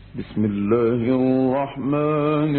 بسم الله الرحمن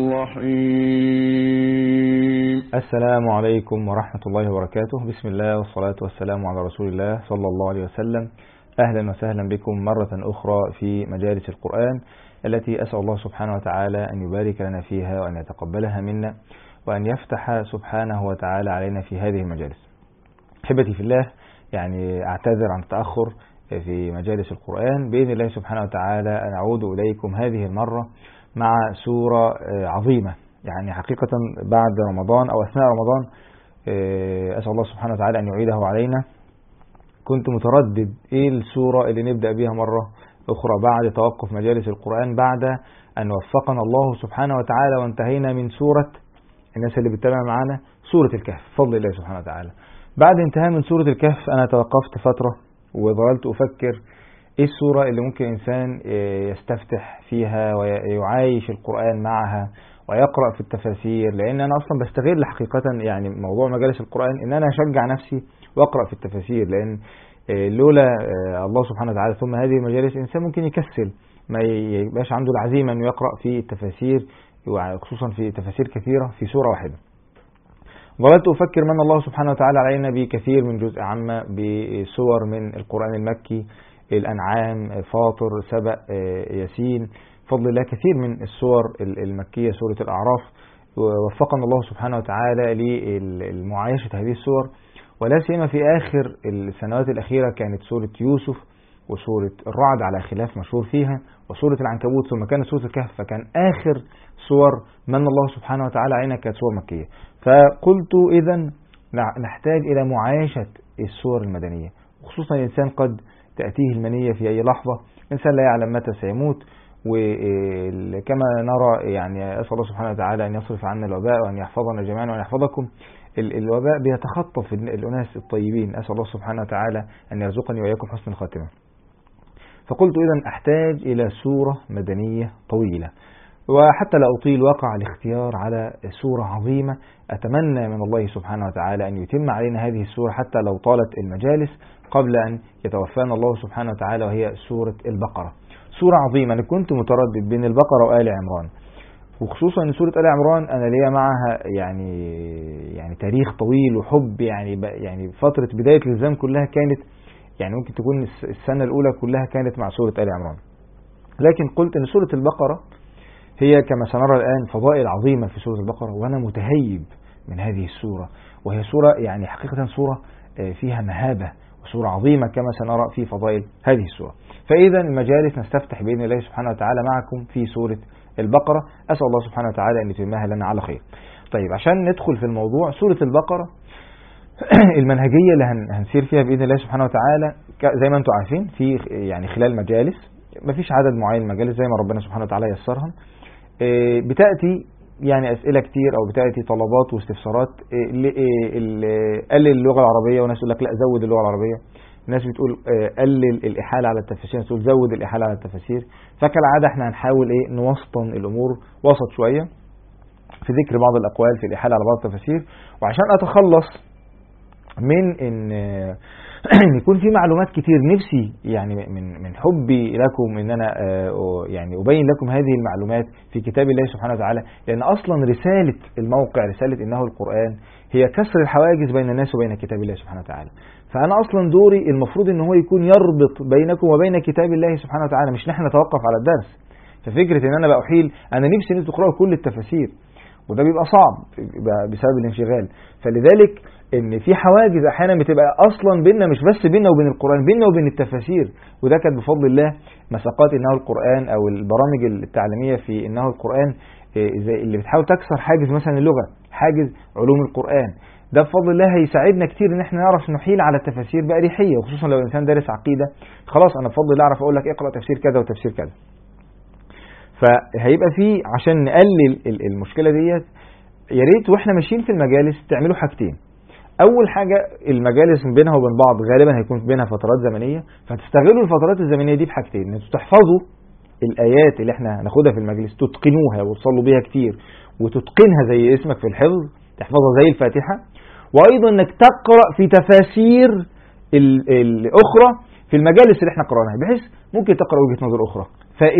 الرحيم. السلام عليكم ورحمة الله وبركاته. بسم الله والصلاة والسلام على رسول الله صلى الله عليه وسلم. أهلا وسهلا بكم مرة أخرى في مجالس القرآن التي أسأل الله سبحانه وتعالى أن يبارك لنا فيها وأن يتقبلها منا وأن يفتح سبحانه وتعالى علينا في هذه المجالس. أحبتي في الله، يعني أعتذر عن التأخر في مجالس القرآن. بإذن الله سبحانه وتعالى نعود إليكم هذه المرة مع سورة عظيمة، يعني حقيقة بعد رمضان أو أثناء رمضان أسأل الله سبحانه وتعالى أن يعيده علينا. كنت متردد إيه السورة اللي نبدأ بها مرة أخرى بعد توقف مجالس القرآن، بعد أن وفقنا الله سبحانه وتعالى وانتهينا من سورة، الناس اللي بتتابع معنا، سورة الكهف بفضل الله سبحانه وتعالى. بعد انتهاء من سورة الكهف أنا توقفت فترة وظللت أفكر إيه السورة اللي ممكن إنسان يستفتح فيها ويعايش القرآن معها ويقرأ في التفاسير، لأن أنا أصلا بستغل حقيقة يعني موضوع مجالس القرآن إن أنا أشجع نفسي وأقرأ في التفاسير، لأن لولا الله سبحانه وتعالى ثم هذه المجالس إنسان ممكن يكسل، ما يبقاش عنده العزيمة أنه يقرأ في التفاسير، وخصوصا في تفاسير كثيرة في سورة واحدة. ظللت أفكر من الله سبحانه وتعالى علينا بكثير من جزء عامة بسور من القرآن المكي، الأنعام، فاطر، سبأ، ياسين، فضل الله كثير من السور المكية، سورة الأعراف. ووفقنا الله سبحانه وتعالى للمعايشة هذه السور، ولا سيما في آخر السنوات الأخيرة كانت سورة يوسف وسورة الرعد على خلاف مشهور فيها، وسورة العنكبوت، ثم كانت سورة الكهف. فكان آخر سور من الله سبحانه وتعالى علينا كانت سور مكية. فقلت إذن نحتاج إلى معايشة السور المدنية، وخصوصا الإنسان قد تأتيه المنية في أي لحظة، الإنسان لا يعلم متى سيموت. وكما نرى يعني أسأل الله سبحانه وتعالى أن يصرف عنا الوباء وأن يحفظنا جميعا وأن يحفظكم. الوباء بيتخطف الأناس الطيبين، أسأل الله سبحانه وتعالى أن يرزقني وإياكم حسن الخاتمة. فقلت إذن أحتاج إلى سورة مدنية طويلة، وحتى لا أطيل وقع الاختيار على سورة عظيمة أتمنى من الله سبحانه وتعالى أن يتم علينا هذه السورة حتى لو طالت المجالس قبل أن يتوفانا الله سبحانه وتعالى، وهي سورة البقرة. سورة عظيمة. أنا كنت متردد بين البقرة وآل عمران، وخصوصا أن سورة آل عمران أنا ليا معها يعني تاريخ طويل وحب، يعني فترة بداية الإلزام كلها كانت يعني ممكن تكون السنة الأولى كلها كانت مع سورة آل عمران. لكن قلت أن سورة البقرة هي كما سنرى الآن فضائل عظيمة في سورة البقرة، وأنا متهيب من هذه السورة، وهي سورة يعني حقيقة سورة فيها مهابة، وسورة عظيمة كما سنرى في فضائل هذه السورة. فإذا المجالس نستفتح بإذن الله سبحانه وتعالى معكم في سورة البقرة، أسأل الله سبحانه وتعالى أن يتمها لنا على خير. طيب، عشان ندخل في الموضوع، سورة البقرة المنهجية اللي هنسير فيها بإذن الله سبحانه وتعالى زي ما أنتم عارفين في يعني خلال مجالس، مفيش عدد معين المجالس زي ما ربنا سبحانه وتعالى يسرهم، بتأتي يعني أسئلة كتير أو بتأتي طلبات واستفسارات، قلل اللغة العربية، وناس يقول لك لا زود اللغة العربية، ناس بتقول قلل الإحالة على التفاسير، ناس تقول زود الإحالة على التفاسير. فكالعادة احنا هنحاول نوسطن الأمور وسط شوية في ذكر بعض الأقوال في الإحالة على بعض التفاسير، وعشان أتخلص من إن يكون في معلومات كتير، نفسي يعني من حبي لكم ان انا يعني ابين لكم هذه المعلومات في كتاب الله سبحانه وتعالى، لان اصلا رسالة الموقع، رسالة انه القرآن، هي كسر الحواجز بين الناس وبين كتاب الله سبحانه وتعالى. فانا اصلا دوري المفروض ان هو يكون يربط بينكم وبين كتاب الله سبحانه وتعالى، مش نحن نتوقف على الدرس. ففكرة ان انا بأحيل، انا نفسي ان تقرأوا كل التفاسير، وده بيبقى صعب بسبب الانشغال. فلذلك ان في حواجز احيانا بتبقى اصلا بيننا، مش بس بيننا وبين القرآن، بيننا وبين التفاسير. وده كانت بفضل الله مساقات انه القرآن او البرامج التعليمية في انه القرآن زي اللي بتحاول تكسر حاجز مثلا اللغة، حاجز علوم القرآن. ده بفضل الله هيساعدنا كتير ان احنا نعرف نحيل على التفاسير بأريحية، وخصوصا لو الانسان دارس عقيدة، خلاص انا بفضل الله اعرف اقول لك اقرأ تفسير كذا وتفسير كذا. فهيبقى فيه عشان نقلل المشكلة ديت، يا ريت واحنا ماشيين في المجالس تعملوا حاجتين. اول حاجة، المجالس بينها وبين بعض غالبا هيكون بينها فترات زمنية، فتستغلوا الفترات الزمنية دي بحاجتين: ان تحفظوا الايات اللي احنا هناخدها في المجلس، تتقنوها وتصلوا بيها كتير، وتتقنها زي اسمك في الحفظ، تحفظها زي الفاتحة. وايضا انك تقرأ في تفاسير الاخرى في المجالس اللي احنا قرأناها، بحيث ممكن تقرأ وجهة نظر اخرى، فائدة،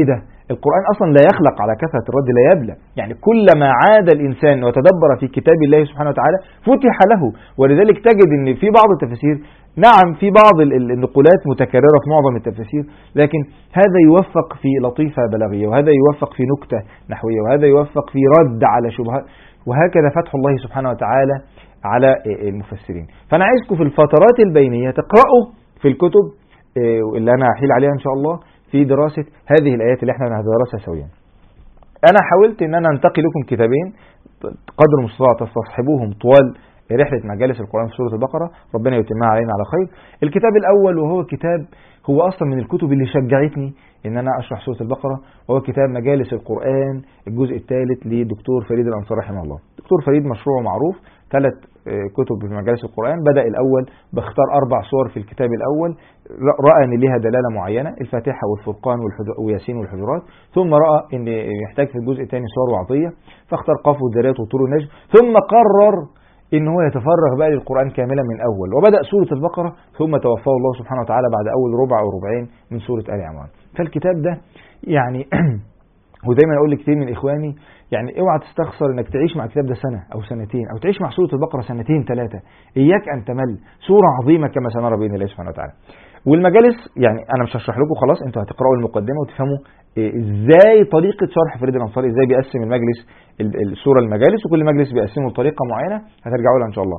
القرآن أصلا لا يخلق على كثرة الرد، لا يبلى. يعني كلما عاد الإنسان وتدبر في كتاب الله سبحانه وتعالى فتح له. ولذلك تجد أن في بعض التفاسير، نعم في بعض النقولات متكررة في معظم التفاسير، لكن هذا يوفق في لطيفة بلاغية، وهذا يوفق في نكتة نحوية، وهذا يوفق في رد على شبهات، وهكذا فتح الله سبحانه وتعالى على المفسرين. فأنا عايزكم في الفترات البينية تقرأوا في الكتب اللي أنا هحيل عليها إن شاء الله في دراسة هذه الآيات اللي احنا هندرسها سويا. أنا حاولت إن أنا أنتقي لكم كتابين قدر المستطاع تستصحبوهم طوال رحلة مجالس القرآن في سورة البقرة، ربنا يتمها علينا على خير. الكتاب الأول وهو كتاب هو أصلا من الكتب اللي شجعتني إن أنا أشرح سورة البقرة، وهو كتاب مجالس القرآن الجزء الثالث لدكتور فريد الأنصاري رحمه الله. دكتور فريد مشروع معروف، 3 كتب في مجالس القرآن. بدأ الأول باختار 4 سور في الكتاب الأول، رأى أن لها دلالة معينة، الفاتحة والفرقان وياسين والحجرات، ثم رأى أن يحتاج في الجزء الثاني سور وعطية، فاختار قاف والذريات وطور النجم، ثم قرر إن هو يتفرغ بقى للقرآن كاملا من أول، وبدأ سورة البقرة، ثم توفاه الله سبحانه وتعالى بعد أول ربع أو ربعين من سورة آل عمران. فالكتاب ده يعني ودايما أقول لكتير من إخواني، يعني اوعى تستخسر انك تعيش مع الكتاب ده سنة او سنتين، او تعيش مع سورة البقرة 2 3. اياك ان تمل، سورة عظيمة كما سنرى بإذن الله سبحانه وتعالى. والمجالس يعني انا مش هشرح لكم خلاص، انتوا هتقرأوا المقدمة وتفهموا ازاي طريقة شرح فريد الأنصاري، ازاي بيقسم المجلس السورة المجالس، وكل مجلس بيقسمه بطريقة معينة هترجعوا لها ان شاء الله.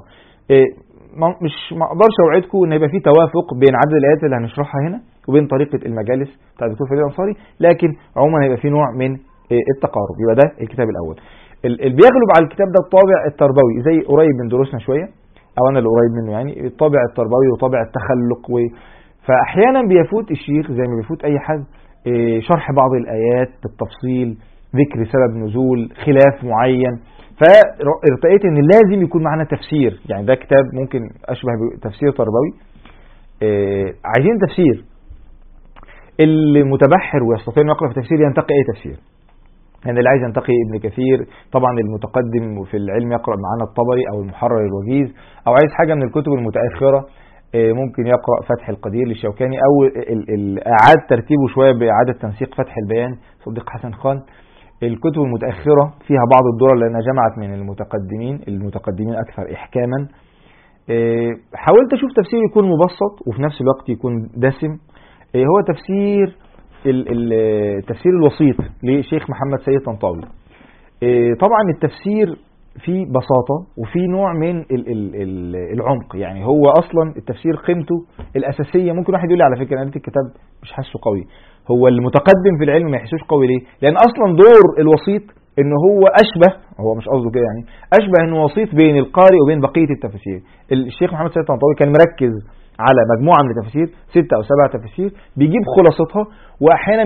ما اقدرش اوعدكم ان يبقى في توافق بين عدد الايات اللي هنشرحها هنا وبين طريقة المجالس بتاع الدكتور فريد الأنصاري، لكن عموما هيبقى في نوع من التقارب. يبقى ده الكتاب الأول. اللي بيغلب على الكتاب ده الطابع التربوي، زي قريب من دروسنا شوية، أو أنا اللي قريب منه، يعني الطابع التربوي وطابع التخلق. فأحيانا بيفوت الشيخ زي ما بيفوت أي حد شرح بعض الآيات بالتفصيل، ذكر سبب نزول، خلاف معين، فارتقيت إن لازم يكون معنا تفسير. يعني ده كتاب ممكن أشبه بتفسير تربوي. عايزين تفسير، المتبحر ويستطيع أن يقرأ في تفسير ينتقي أي تفسير. يعني اللي عايز ينتقي ابن كثير، طبعا المتقدم في العلم يقرأ معانا الطبري أو المحرر الوجيز، أو عايز حاجة من الكتب المتأخرة ممكن يقرأ فتح القدير للشوكاني، أو إعادة ترتيبه شوية بإعادة تنسيق فتح البيان صديق حسن خان. الكتب المتأخرة فيها بعض الدرر لأنها جمعت من المتقدمين أكثر إحكاما. حاولت أشوف تفسير يكون مبسط وفي نفس الوقت يكون دسم. هو تفسير التفسير الوسيط لشيخ محمد سيد طنطاوي. طبعا التفسير فيه بساطة وفيه نوع من العمق. يعني هو أصلا التفسير قيمته الأساسية، ممكن واحد يقول لي على فكرة أنا قريت الكتاب مش حاسه قوي. هو المتقدم في العلم ما يحسوش قوي ليه؟ لأن أصلا دور الوسيط إن هو أشبه، هو مش قصده كده يعني، أشبه إنه وسيط بين القارئ وبين بقية التفاسير. الشيخ محمد سيد طنطاوي كان مركز على مجموعة من التفاسير، 6 أو 7 تفاسير، بيجيب خلاصتها، وأحيانا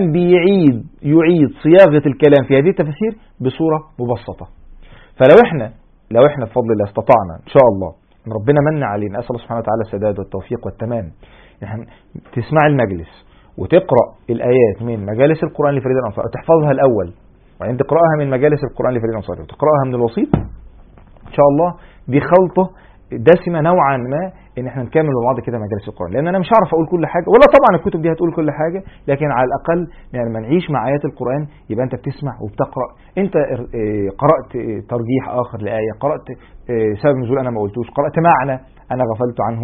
يعيد صياغة الكلام في هذه التفاسير بصورة مبسطة. فلو احنا بفضل الله استطعنا إن شاء الله ان ربنا من علينا، أسأل الله سبحانه وتعالى السداد والتوفيق والتمام، يعني تسمع المجلس وتقرأ الآيات من مجالس القرآن لفريد الأنصاري، تحفظها الأول، وبعدين تقرأها من مجالس القرآن لفريد الأنصاري، وتقرأها من الوسيط، إن شاء الله دي خلطة دسمة نوعا ما ان احنا نكمل مع بعض كده مجالس القرآن. لان انا مش هعرف اقول كل حاجة، ولا طبعا الكتب دي هتقول كل حاجة، لكن على الاقل يعني لما نعيش مع ايات القرآن يبقى انت بتسمع وبتقرأ. انت قرأت ترجيح اخر لآية، قرأت سبب نزول انا ما قلتوش، قرأت معنى انا غفلت عنه.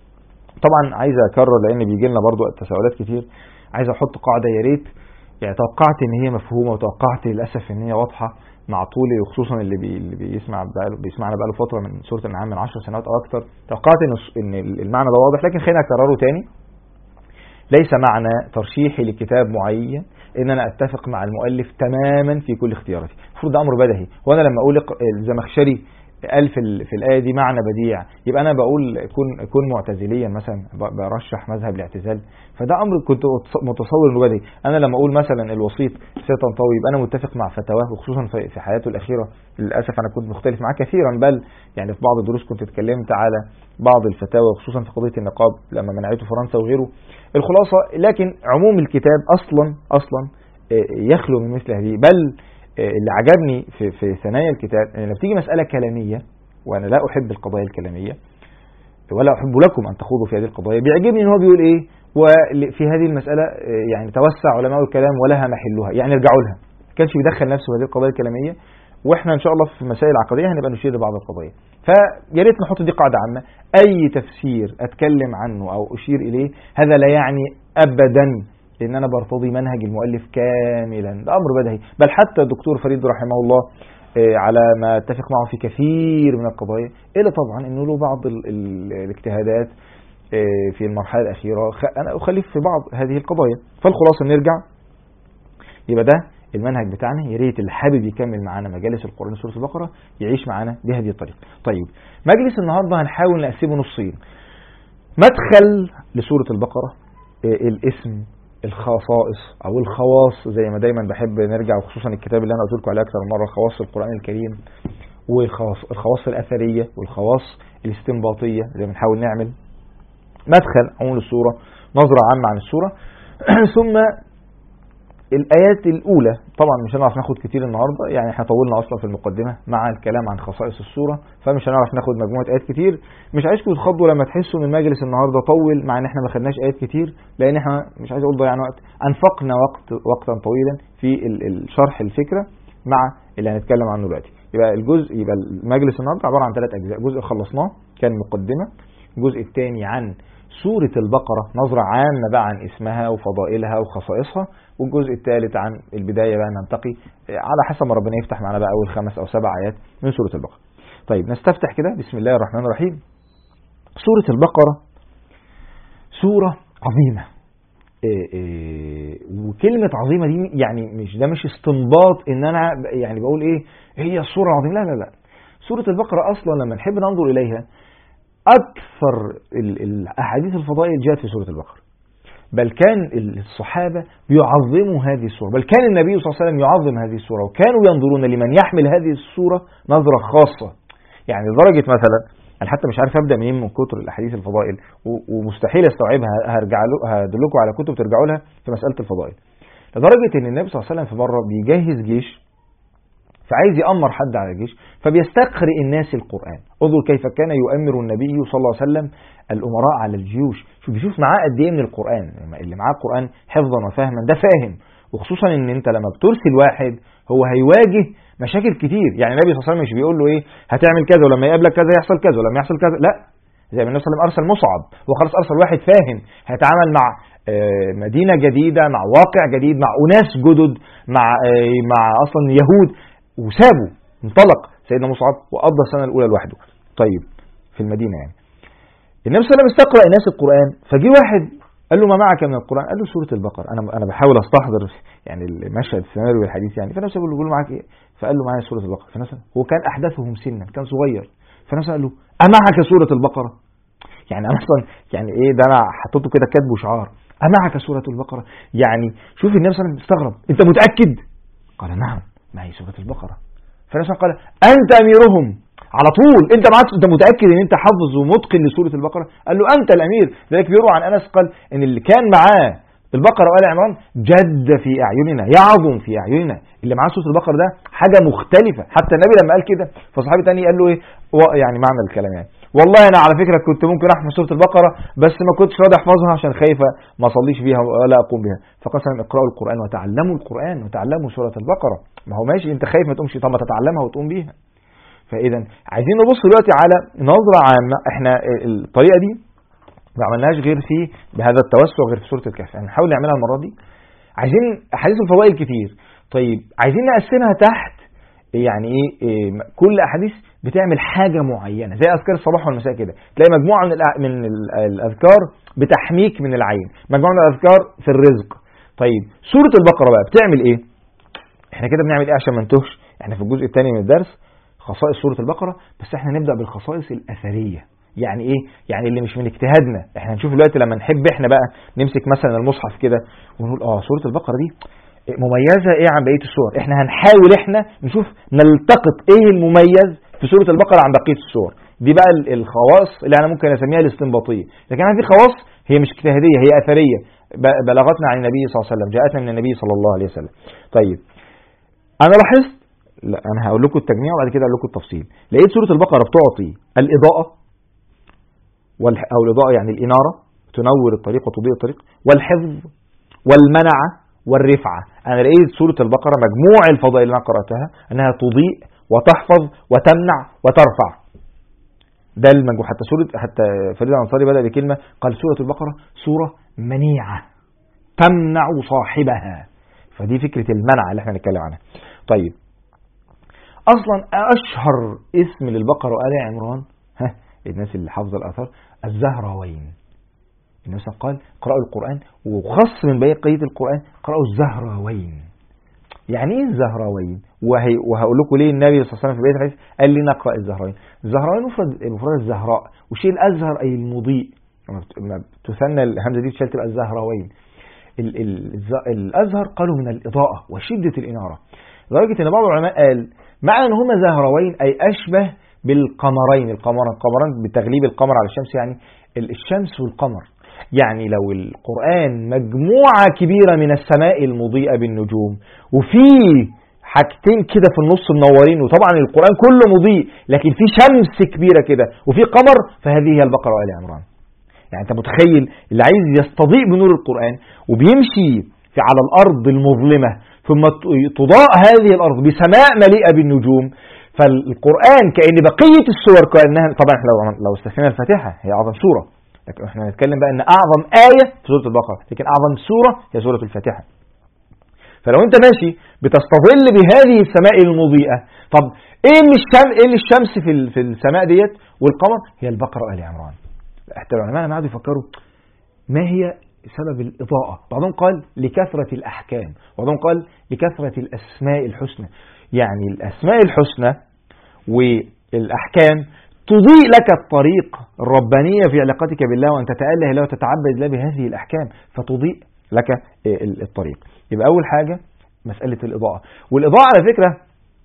طبعا عايز اكرر لان بيجي لنا برضو تساؤلات كتير، عايز احط قاعدة يا ريت، يعني توقعت ان هي مفهومة وتوقعت للاسف ان هي واضحة مع طولي، وخصوصا اللي بيسمعنا بقاله فترة من سورة الأنعام من 10 سنوات أو أكثر. توقعت إن المعنى ده واضح، لكن خلينا أكرره تاني. ليس معنى ترشيحي لكتاب معين إن أنا أتفق مع المؤلف تماما في كل اختياراتي. المفروض ده أمر بديهي، وأنا لما أقول الزمخشري قال في الآية دي معنى بديع، يبقى أنا بقول كن معتزليا مثلا، برشح مذهب الاعتزال، فده أمر كنت متصور إنه بديهي. أنا لما أقول مثلا الوسيط سيد طنطاوي يبقى أنا متفق مع فتاواه، وخصوصا في حياته الأخيرة للأسف أنا كنت مختلف معاه كثيرا، بل يعني في بعض الدروس كنت اتكلمت على بعض الفتاوى وخصوصا في قضية النقاب لما منعته فرنسا وغيره. الخلاصة لكن عموم الكتاب أصلا يخلو من مثل هذه. بل اللي عجبني في ثنايا الكتاب ان لما بتيجي مسألة كلامية، وانا لا احب القضايا الكلامية، ولا أحب لكم أن تخوضوا في هذه القضايا. بيعجبني إن هو بيقول إيه، وفي هذه المسألة يعني توسع علماء الكلام ولها محلها، يعني ارجعوا لها. ما كانش بيدخل نفسه في هذه القضايا الكلامية، واحنا ان شاء الله في المسائل العقديه هنبقى نشير لبعض القضايا. فيا ريت نحط دي قاعده عامه، اي تفسير اتكلم عنه او اشير اليه هذا لا يعني ابدا ان انا برتضي منهج المؤلف كاملا، ده امر بديهي. بل حتى الدكتور فريد رحمه الله على ما اتفق معه في كثير من القضايا، الا طبعا انه له بعض الاجتهادات في المرحله الاخيره انا اخالف في بعض هذه القضايا. فالخلاصه نرجع، يبقى ده المنهج بتاعنا. يا ريت اللي حابب يكمل معانا مجالس القرآن سورة البقرة يعيش معانا بهذه الطريقة. طيب مجلس النهارده هنحاول نقسمه نصين. مدخل لسورة البقرة، الاسم، الخصائص او الخواص زي ما دايما بحب نرجع، وخصوصا الكتاب اللي انا قلت لكم عليه اكثر من مره، خواص القرآن الكريم، والخواص الاثريه والخواص الاستنباطيه زي ما نحاول نعمل. مدخل عموم السورة، نظرة عامة عن السورة، ثم الآيات الأولى. طبعا مش هنعرف ناخد كتير النهاردة، يعني احنا طولنا أصلا في المقدمة مع الكلام عن خصائص السورة، فمش هنعرف ناخد مجموعة آيات كتير. مش عايزكم تتخضوا لما تحسوا ان المجلس النهاردة طول، مع ان احنا ما خدناش آيات كتير، لأن احنا مش عايز أقول ضيعنا وقت، أنفقنا وقتا طويلا في الشرح الفكرة مع اللي هنتكلم عنه دلوقتي. يبقى المجلس النهاردة عبارة عن 3 أجزاء. جزء خلصناه كان مقدمة، الجزء الثاني عن سورة البقرة نظرة عامة بقى عن اسمها وفضائلها وخصائصها، والجزء الثالث عن البداية بقى ننتقي على حسب ما ربنا يفتح معنا بقى أول 5 أو 7 آيات من سورة البقرة. طيب نستفتح كده بسم الله الرحمن الرحيم. سورة البقرة سورة عظيمة، وكلمة عظيمة دي يعني مش استنباط ان انا يعني بقول ايه هي السورة العظيمة، لا لا لا. سورة البقرة اصلا لما نحب ننظر اليها أكثر الأحاديث الفضائل جاءت في سورة البقرة، بل كان الصحابة بيعظموا هذه السورة، بل كان النبي صلى الله عليه وسلم يعظم هذه السورة، وكانوا ينظرون لمن يحمل هذه السورة نظرة خاصة. يعني لدرجة مثلا أنا حتى مش عارف أبدأ منين من كتر الأحاديث الفضائل، ومستحيل استوعبها، هدلكم على كتب ترجعوا لها في مسألة الفضائل. لدرجة أن النبي صلى الله عليه وسلم في مرة بيجهز جيش، فعايز يأمر حد على الجيش، فبيستقرئ الناس القرآن. انظر كيف كان يؤمر النبي صلى الله عليه وسلم الأمراء على الجيوش. بيشوف معاه قد ايه من القرآن، اللي معاه القرآن حفظا وفهما ده فاهم، وخصوصا ان انت لما بترسل واحد هو هيواجه مشاكل كتير. يعني النبي صلى الله عليه وسلم مش بيقول له ايه هتعمل كذا ولما يقابلك كذا يحصل كذا ولما يحصل كذا، لا. زي ما النبي صلى الله عليه وسلم أرسل مصعب، وخلاص أرسل واحد فاهم هيتعامل مع مدينة جديدة، مع واقع جديد، مع أناس جدد، مع أصلا يهود، وسابه انطلق سيدنا مصعب وقضى السنة الأولى لوحده. طيب في المدينة يعني النبي صلى الله عليه وسلم استقرأ الناس القرآن، فجي واحد قال له ما معك من القرآن؟ قال له سورة البقرة. أنا بحاول أستحضر يعني المشهد السيناريو والحديث يعني. فالنبي صلى الله عليه وسلم بيقول له معك إيه؟ فقال له معايا سورة البقرة. فالنبي هو كان أحدثهم سنا، كان صغير، فالنبي قال له أمعك سورة البقرة؟ يعني أنا أصلا يعني إيه ده، أنا حطيته كده كاتبه شعار، أمعك سورة البقرة؟ يعني شوف النبي صلى الله عليه وسلم استغرب، أنت متأكد؟ قال نعم معي سورة البقرة. فالنبي قال أنت أميرهم على طول، أنت معك، أنت متأكد أن أنت حافظ ومتقن لسورة البقرة؟ قال له أنت الأمير. ذلك بيروى عن أنس قال إن اللي كان معاه البقرة وآل عمران جد في أعيننا، يعظم في أعيننا. اللي معاه سورة البقرة ده حاجة مختلفة. حتى النبي لما قال كده فصحابي تاني قال له إيه يعني معنى الكلام يعني والله أنا على فكرة كنت ممكن أحفظ سورة البقرة بس ما كنتش راضي أحفظها عشان خايفة ما أصليش بيها ولا أقوم بها. فقال اقرأوا القرآن وتعلموا القرآن وتعلموا سورة البقرة. ما هو ماشي أنت خايف ما تقومش، طب ما تتعلمها وتقوم بيها. فإذا عايزين نبص دلوقتي على نظرة عامة. احنا الطريقة دي ما عملناش غير بهذا التوسع غير في سورة الكهف، يعني نحاول نعملها المرة دي. عايزين أحاديث الفضائل كتير، طيب عايزين نقسمها تحت يعني ايه كل أحاديث بتعمل حاجة معينة زي أذكار الصباح والمساء كده. تلاقي مجموعة من الأذكار بتحميك من العين، مجموعة من الأذكار في الرزق. طيب سورة البقرة بقى بتعمل ايه؟ احنا كده بنعمل ايه عشان ما نتوهش؟ احنا في الجزء الثاني من الدرس خصائص سورة البقرة، بس احنا نبدأ بالخصائص الأثرية. يعني ايه؟ يعني اللي مش من اجتهادنا. احنا هنشوف دلوقتي لما نحب احنا بقى نمسك مثلا المصحف كده ونقول سورة البقرة دي مميزة ايه عن بقية السور. احنا هنحاول احنا نشوف نلتقط ايه المميز في سورة البقرة عن بقية السور. دي بقى الخواص اللي انا ممكن اسميها الاستنباطية، لكن هذه خواص هي مش اجتهادية، هي أثرية بلغتنا عن النبي صلى الله عليه وسلم، جاءتنا من النبي صلى الله عليه وسلم. طيب انا لاحظت، لا انا هقول لكم التجميع وبعد كده اقول لكم التفصيل. لقيت سورة البقرة بتعطي الإضاءة أو الإضاءة يعني الإنارة، تنور الطريق وتضيء الطريق، والحفظ والمنعة والرفعة. أنا لقيت سورة البقرة مجموع الفضائل اللي أنا قرأتها أنها تضيء وتحفظ وتمنع وترفع. ده المجموع. حتى فريد الأنصاري بدأ بكلمة قال سورة البقرة سورة منيعة تمنع صاحبها. فدي فكرة المنع اللي احنا نتكلم عنها. طيب أصلا أشهر اسم للبقرة وآل عمران، الناس اللي حافظة الآثار، الزهراوين. الناس قال قرأوا القرآن وخص من بقية القرآن قرأوا الزهراوين. يعني ايه الزهراوين؟ وهقول لكم ليه النبي صلى الله عليه وسلم في بقية الحديث قال لي نقرأ الزهراوين. الزهراوين مفرد الزهراء، وشيء الأزهر أي المضيء، لما تثنى الهمزة دي تشال تبقى الزهراوين. الأزهر قالوا من الإضاءة وشدة الإنارة، لدرجة أن بعض العلماء قال معنى أن هما زهراوين أي أشبه بالقمرين. القمران بتغليب القمر على الشمس، يعني الشمس والقمر. يعني لو القرآن مجموعة كبيرة من السماء المضيئة بالنجوم، وفي حاجتين كده في النص منورين، وطبعا القرآن كله مضيء لكن في شمس كبيرة كده وفي قمر، فهذه هي البقرة وآل عمران. يعني انت متخيل اللي عايز يستضيء بنور القرآن وبيمشي على الأرض المظلمة ثم تضاء هذه الأرض بسماء مليئة بالنجوم، فالقرآن كأن بقية السور كأنها، طبعا لو استثنينا الفاتحة هي أعظم سورة، لكن احنا هنتكلم بقى ان أعظم آية في سورة البقرة، لكن أعظم سورة هي سورة الفاتحة. فلو انت ماشي بتستظل بهذه السماء المضيئة، طب ايه اللي الشمس في السماء ديت والقمر؟ هي البقرة وآل عمران. حتى العلماء لما قعدوا يفكروا ما هي سبب الإضاءة، بعضهم قال لكثرة الأحكام، بعضهم قال لكثرة الأسماء الحسنى. يعني الأسماء الحسنى والأحكام تضيء لك الطريق الربانية في علاقتك بالله، وأن تتأله له وتتعبد له بهذه الأحكام فتضيء لك الطريق. يبقى أول حاجة مسألة الإضاءة. والإضاءة على فكرة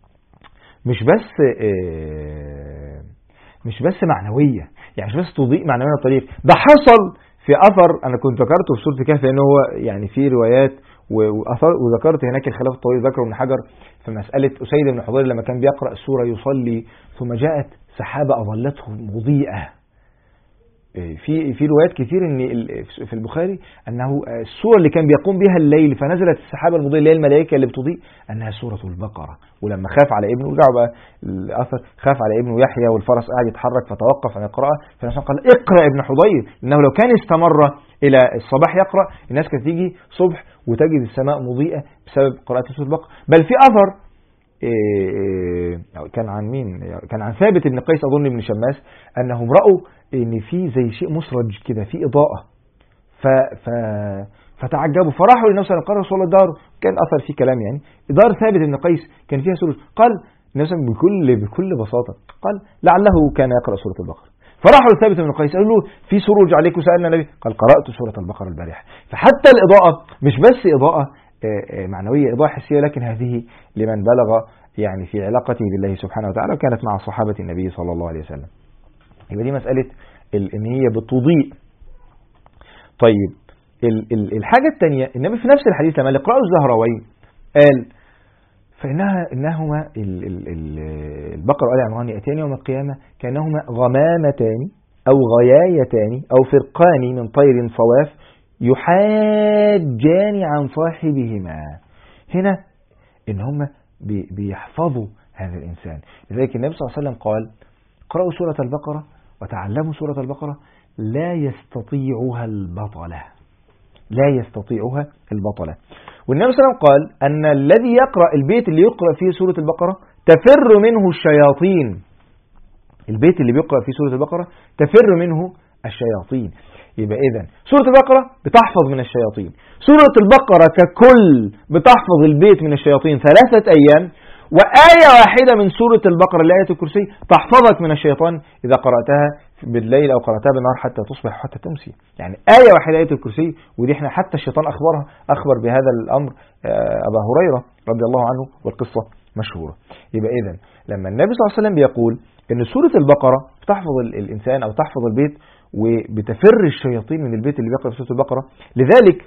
مش بس معنوية، يعني مش بس تضيء معنويا الطريق. ده حصل في أثر أنا كنت ذكرته في سورة الكهف، لأنه هو يعني في روايات وأثر، وذكرت هناك الخلاف الطويل ذكره ابن حجر في مسألة أسيد بن حضير لما كان بيقرأ السورة يصلي ثم جاءت سحابة أظلته مضيئة. في روايات كتير ان في البخاري انه السوره اللي كان بيقوم بها الليل فنزلت السحابه المضيئه اللي هي الملائكه اللي بتضيء انها سوره البقره. ولما خاف على ابنه، رجعوا بقى الاثر، خاف على ابنه يحيى والفرس قاعد يتحرك فتوقف عن القراءه، فالنبي قال اقرا ابن حضير، انه لو كان استمر الى الصباح يقرا الناس كانت تيجي صبح وتجد السماء مضيئه بسبب قراءه سوره البقره. بل في اثر كان عن مين؟ كان عن ثابت بن قيس اظن بن شماس انهم راوا ان في زي شيء مسرج كده في اضاءه، فتعجبوا فراحوا للنبي صلى الله عليه وسلم رسول الله دار. كان اثر فيه كلام، يعني دار ثابت بن قيس كان فيها سروج. قال النبي بكل بساطه قال لعله كان يقرا سوره البقره. فراحوا لثابت بن قيس قالوا له في سروج عليك وسالنا النبي، قال قرات سوره البقره البارحه. فحتى الاضاءه مش بس اضاءه معنويه، اضاءه حسيه، لكن هذه لمن بلغ يعني في علاقته بالله سبحانه وتعالى، وكانت مع صحابه النبي صلى الله عليه وسلم. يبقى دي مسألة إن هي بتضيء. طيب الحاجة الثانية، النبي في نفس الحديث لما اقرأوا الزهراوين قال إنهما البقرة وآل عمران يأتيان يوم القيامة كأنهما غمامتان أو غيايتان أو فرقان من طير صواف يحاجان عن صاحبهما. هنا إن هما بيحفظوا هذا الإنسان. لذلك النبي صلى الله عليه وسلم قال اقرأوا سورة البقرة وتعلموا سورة البقرة لا يستطيعها البطلة، لا يستطيعها البطلة. والنبي صلى الله عليه وسلم قال أن الذي يقرأ البيت اللي يقرأ فيه سورة البقرة تفر منه الشياطين. البيت اللي بيقرأ فيه سورة البقرة تفر منه الشياطين. يبقى إذن سورة البقرة بتحفظ من الشياطين، سورة البقرة ككل بتحفظ البيت من الشياطين 3 أيام، وآية واحدة من سورة البقرة لآية الكرسي تحفظك من الشيطان إذا قرأتها بالليل أو قرأتها بالنهار حتى تصبح حتى تمسي. يعني آية واحدة آية الكرسي، ودي احنا حتى الشيطان أخبر بهذا الأمر أبا هريرة رضي الله عنه، والقصة مشهورة. يبقى إذن لما النبي صلى الله عليه وسلم بيقول إن سورة البقرة بتحفظ الإنسان أو تحفظ البيت وبتفر الشياطين من البيت اللي بيقرأ في سورة البقرة، لذلك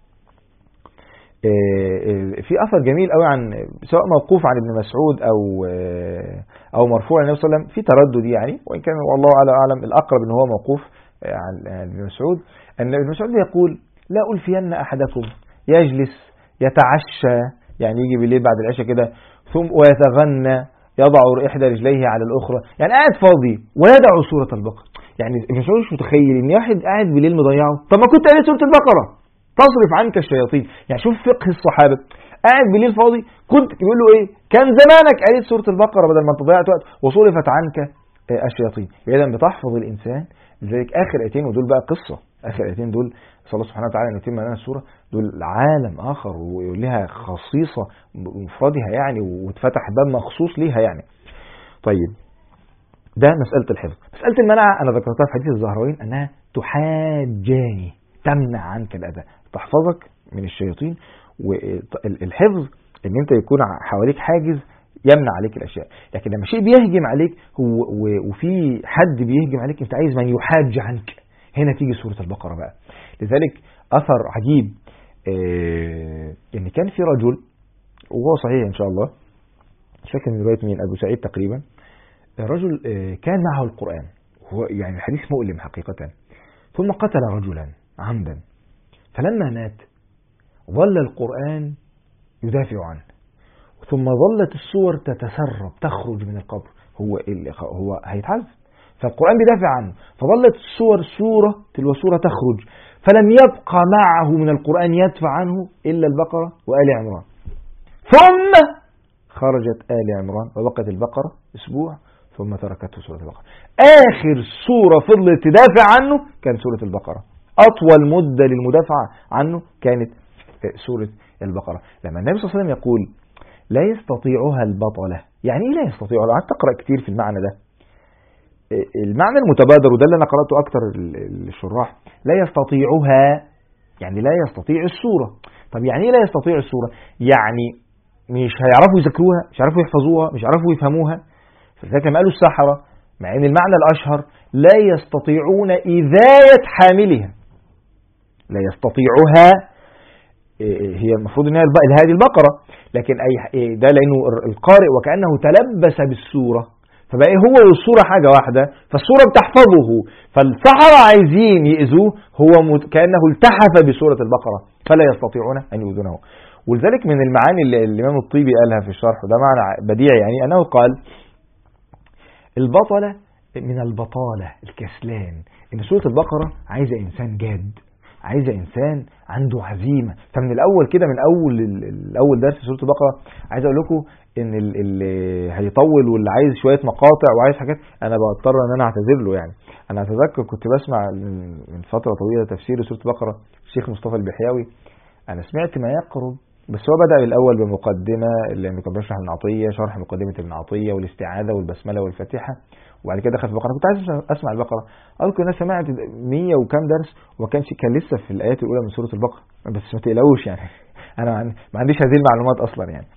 في أثر جميل قوي عن سواء موقوف عن ابن مسعود أو مرفوع عن النبي صلى الله عليه وسلم، في تردد يعني، وإن كان والله أعلم الأقرب إن هو موقوف، عن ابن مسعود أن ابن مسعود يقول لا ألفين أحدكم يجلس يتعشى، يعني يجي بالليل بعد العشاء كده ثم ويتغنى يضع إحدى رجليه على الأخرى، يعني قاعد فاضي ويدعو سورة البقرة. يعني ابن مسعود مش متخيل إن واحد قاعد بالليل مضيعه، طب ما كنت قريت سورة البقرة تصرف عنك الشياطين. يعني شوف فقه الصحابة، قاعد بالليل فاضي كنت يقول له إيه، كان زمانك قريت سورة البقرة بدل ما تضيعت وقت وصرفت عنك الشياطين. إذا بتحفظ الإنسان. لذلك آخر آيتين، ودول بقى قصة، آخر آيتين دول صلى الله سبحانه وتعالى أن يتم لنا السورة، دول عالم آخر ولها خصيصة مفردها يعني، واتفتح باب مخصوص ليها يعني. طيب ده مسألة الحفظ. مسألة المنع أنا ذكرتها في حديث الزهراوين أنها تحاجاني، تمنع عنك الأذى، تحفظك من الشياطين. والحفظ أن أنت يكون حواليك حاجز يمنع عليك الأشياء. لكن لما شيء بيهجم عليك وفي حد بيهجم عليك أنت عايز من يحاج عنك، هنا تيجي سورة البقرة بقى. لذلك أثر عجيب، يعني كان في رجل وهو صحيح إن شاء الله، مش فاكر من رواية مين، أبو سعيد تقريبا، رجل كان معه القرآن، هو يعني الحديث مؤلم حقيقة، ثم قتل رجلا عمدا، فلما مات ظل القرآن يدافع عنه، ثم ظلت السور تتسرب تخرج من القبر، هو هيتعذب، فالقرآن بيدافع عنه، فظلت السور سورة تلو سورة تخرج، فلم يبقى معه من القرآن يدفع عنه إلا البقرة وآل عمران، ثم خرجت آل عمران وبقت البقرة أسبوع، ثم تركته سورة البقرة. آخر سورة فضلت تدافع عنه كانت سورة البقرة، أطول مدة للمدافعة عنه كانت سورة البقرة. لما النبي صلى الله عليه وسلم يقول لا يستطيعها البطلة، يعني إيه لا يستطيعها؟ قعدت أقرأ كتير في المعنى ده. المعنى المتبادر وده اللي أنا قرأته أكتر الشراح، لا يستطيعها يعني لا يستطيع السورة. طب يعني إيه لا يستطيع السورة؟ يعني مش هيعرفوا يذكروها، مش هيعرفوا يحفظوها، مش هيعرفوا يفهموها. فذلك ما قالوا السحرة، مع ان المعنى الاشهر لا يستطيعون إذاية حاملها، لا يستطيعها هي المفروض انها هذه البقرة، لكن ده لانه القارئ وكأنه تلبس بالسورة، فبقى هو والسورة حاجة واحدة، فالسورة بتحفظه، فالسحرة عايزين يأذوه، هو كأنه التحف بسورة البقرة فلا يستطيعون ان يؤذونه. ولذلك من المعاني اللي الإمام الطيبي قالها في الشرح، وده معنى بديع يعني، أنه قال البطلة من البطالة الكسلان، إن سورة البقرة عايزة إنسان جاد، عايزة إنسان عنده عزيمة. فمن الأول كده، من أول درس سورة البقرة عايز أقول لكم إن اللي هيطول واللي عايز شوية مقاطع وعايز حاجات أنا بضطر إن أنا أعتذر له. يعني أنا أتذكر كنت بسمع من فترة طويلة تفسير سورة البقرة الشيخ مصطفى البحياوي، أنا سمعت ما يقرب، بس هو بدأ الأول بمقدمة اللي كان بيشرح ابن عطية، شرح مقدمة ابن عطية والاستعاذة والبسملة والفاتحة، وبعد كده دخل في البقرة. كنت عايز أسمع البقرة، أذكر أنا سمعت 100 وكام درس، وكان لسه في الآيات الأولى من سورة البقرة، بس ما تقلقوش يعني أنا ما عنديش هذه المعلومات أصلا يعني.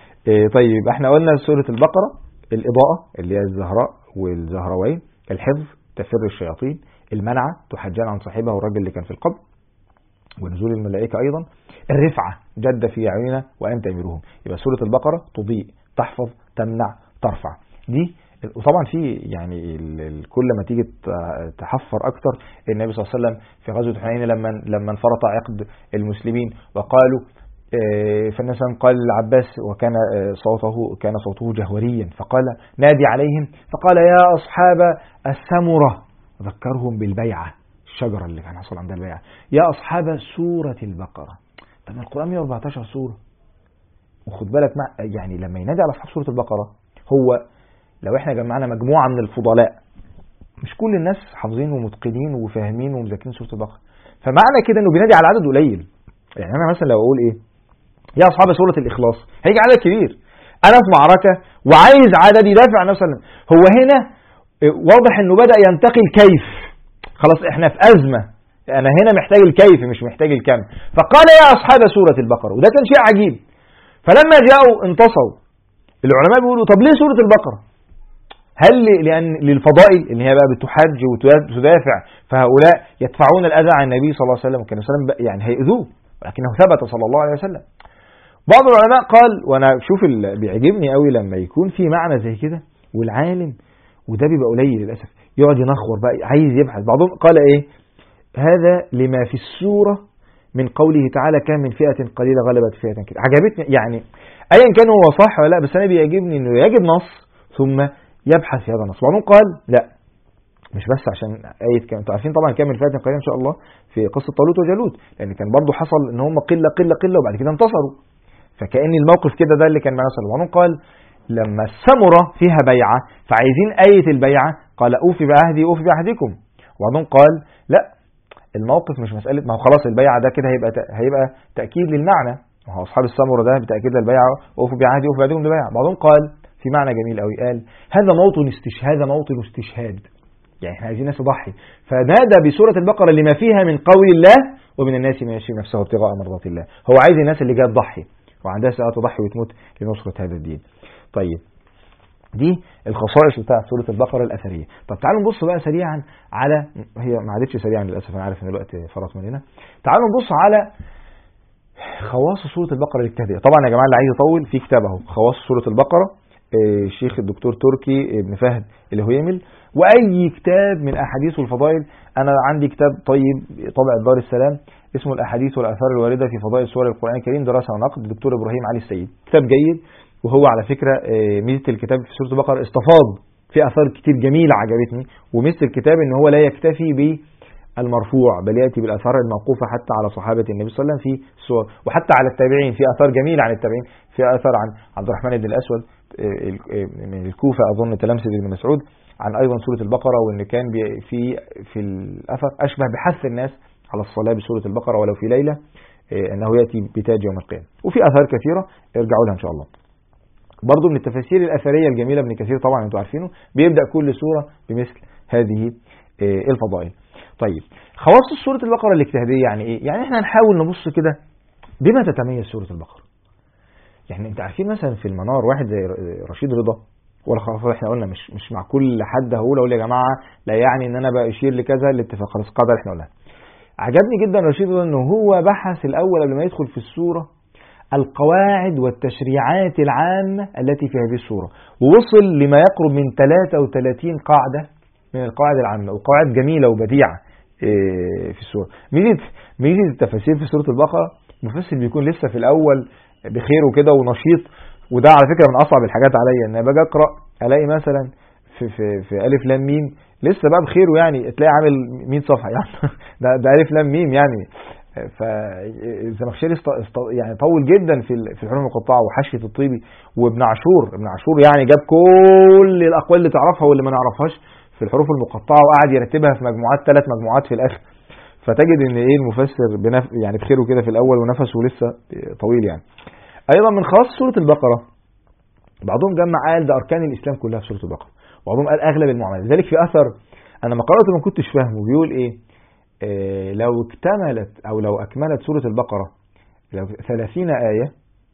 طيب احنا قلنا سورة البقرة الإضاءة اللي هي الزهراء والزهروين، الحفظ تفر الشياطين، المنعة تحجان عن صاحبها والرجل اللي كان في القبر، ونزول الملائكة أيضا، الرفعة جد في أعيننا وأنت أميرهم. يبقى سورة البقرة تضيء، تحفظ، تمنع، ترفع. دي وطبعا في يعني كل ما تيجي تحفر أكتر، النبي صلى الله عليه وسلم في غزوة حنين لما انفرط عقد المسلمين وقالوا، فالنبي قال للعباس وكان صوته جهوريا، فقال نادي عليهم، فقال يا أصحاب السمرة، ذكرهم بالبيعة، الشجرة اللي كان حصل عندها البيعة، يا أصحاب سورة البقرة. طب القرآن 114 سورة، وخد بالك يعني لما ينادي على أصحاب سورة البقرة، هو لو احنا جمعنا مجموعة من الفضلاء، مش كل الناس حافظين ومتقنين وفاهمين ومذاكرين سورة البقرة، فمعنى كده انه بينادي على عدد قليل. يعني انا مثلا لو اقول ايه يا أصحاب سورة الإخلاص، هيجي عدد كبير. أنا في معركة وعايز عدد يدافع عن نفسه، هو هنا واضح انه بدأ ينتقي الكيف، خلاص احنا في أزمة، أنا هنا محتاج الكيف مش محتاج الكم، فقال يا أصحاب سورة البقرة، وده كان شيء عجيب. فلما جاءوا انتصوا، العلماء بيقولوا طب ليه سورة البقرة؟ هل لأن للفضائل اللي هي بقى بتحج وتدافع، فهؤلاء يدفعون الأذى عن النبي صلى الله عليه وسلم، وكان النبي يعني هيؤذوه، ولكنه ثبت صلى الله عليه وسلم. بعض العلماء قال، وانا شوف اللي بيعجبني قوي لما يكون في معنى زي كده والعالم، وده بيبقى قليل للأسف، يقعد ينخور بقى عايز يبحث. بعضهم قال ايه هذا لما في السورة من قوله تعالى كان من فئة قليلة غلبت فئة كده. عجبتني يعني ايا كان هو صح ولا لا، بس انا بيعجبني انه يجد نص ثم يبحث في هذا النص. بعضهم قال لا مش بس عشان آية كان، انتوا عارفين طبعا كان من فئة قليلة ان شاء الله في قصة طالوت وجالوت، لان كان برضو حصل ان هم قلة قلة قلة وبعد كده انتصروا، فكأن الموقف كده ده اللي كان معنا. بعضهم قال لما السمرة فيها بيعة فعايزين آية البيعة، قال أوفي بعهدي أوفي بعهدكم. وبعضهم قال لا الموقف مش مسألة، ما هو خلاص البيعة ده كده هيبقى تأكيد للمعنى، وهو أصحاب السمرة ده بتأكيد البيعة أوفي بعهدي أوفي بعهدكم البيعة. بعضهم قال في معنى جميل قوي، قال هذا موطن استشهاد، يعني احنا عايزين ناس تضحي، فنادى بسورة البقرة لما فيها من قول الله ومن الناس من يشري نفسه ابتغاء مرضات الله. هو عايز الناس اللي جايه تضحي وعندها ساعات تضحي وتموت لنصرة هذا الدين. طيب دي الخصائص بتاعت سورة البقرة الأثرية. طب تعالوا نبص بقى سريعا على، هي ما عادتش سريعا للأسف أنا عارف إن الوقت فرط مننا، تعالوا نبص على خواص سورة البقرة الاجتهادية. طبعا يا جماعة اللي عايز يطول في كتاب اهو خواص سورة البقرة، الشيخ الدكتور تركي ابن فهد الهويمل، وأي كتاب من أحاديث والفضائل. أنا عندي كتاب طيب طبع دار السلام اسمه الأحاديث والآثار الواردة في فضائل سور القرآن الكريم دراسة ونقد، الدكتور إبراهيم علي السيد، كتاب جيد. وهو على فكرة ميزة الكتاب في سورة البقرة استفاض في آثار كتير جميلة عجبتني، وميزة الكتاب إن هو لا يكتفي بالمرفوع بل يأتي بالآثار الموقوفة حتى على صحابة النبي صلى الله عليه وسلم في السور، وحتى على التابعين في آثار جميلة عن التابعين، في آثار عن عبد الرحمن بن الأسود من الكوفة أظن تلامذة ابن مسعود عن أيضا سورة البقرة، وإن كان في الأثر أشبه بحث الناس على الصلاة بسورة البقرة ولو في ليلة أنه يأتي بتاج يوم القيامة. وفي آثار كثيرة ارجعوا لها إن شاء الله. برضو من التفاسير الأثرية الجميلة ابن كثير طبعا أنتوا عارفينه، بيبدأ كل سورة بمثل هذه الفضائل. طيب خواص سورة البقرة الاجتهادية يعني إيه؟ يعني إحنا نحاول نبص كده بما تتميز سورة البقرة. يعني أنت عارفين مثلا في المنار واحد زي رشيد رضا، ولا خلاص احنا قلنا مش مع كل حد هقول يا جماعة لا يعني ان انا بشير لكذا الاتفاق خلاص قدر احنا قلنا. عجبني جدا رشيد رضا انه هو بحث الاول قبل ما يدخل في السورة القواعد والتشريعات العامة التي في هذه السورة، ووصل لما يقرب من 33 قاعدة من القواعد العامة، وقواعد جميلة وبديعة في السورة. ميزة التفاسير في سورة البقرة المفسر بيكون لسه في الأول بخير وكده ونشيط، وده على فكرة من أصعب الحاجات عليا، إن باجي أقرأ ألاقي مثلا في ألف لام ميم لسه بقى بخير، ويعني تلاقي عامل 100 صفحة يعني ده ألف لام ميم يعني. فالزمخشري يعني طول جدا في الحروف المقطعة وحشية الطيبي، وابن عاشور يعني جاب كل الأقوال اللي تعرفها واللي ما نعرفهاش في الحروف المقطعة وقعد يرتبها في مجموعات 3 مجموعات في الآخر. فتجد إن إيه المفسر يعني بخيره كده في الأول ونفسه لسه طويل يعني. أيضا من خاص سورة البقرة بعضهم جمع قال ده أركان الإسلام كلها في سورة البقرة، وبعضهم قال أغلب المعاملات. لذلك في أثر أنا ما قرأته ما كنتش فاهمه بيقول إيه لو اكتملت أو لو أكملت سورة البقرة لو 30 آية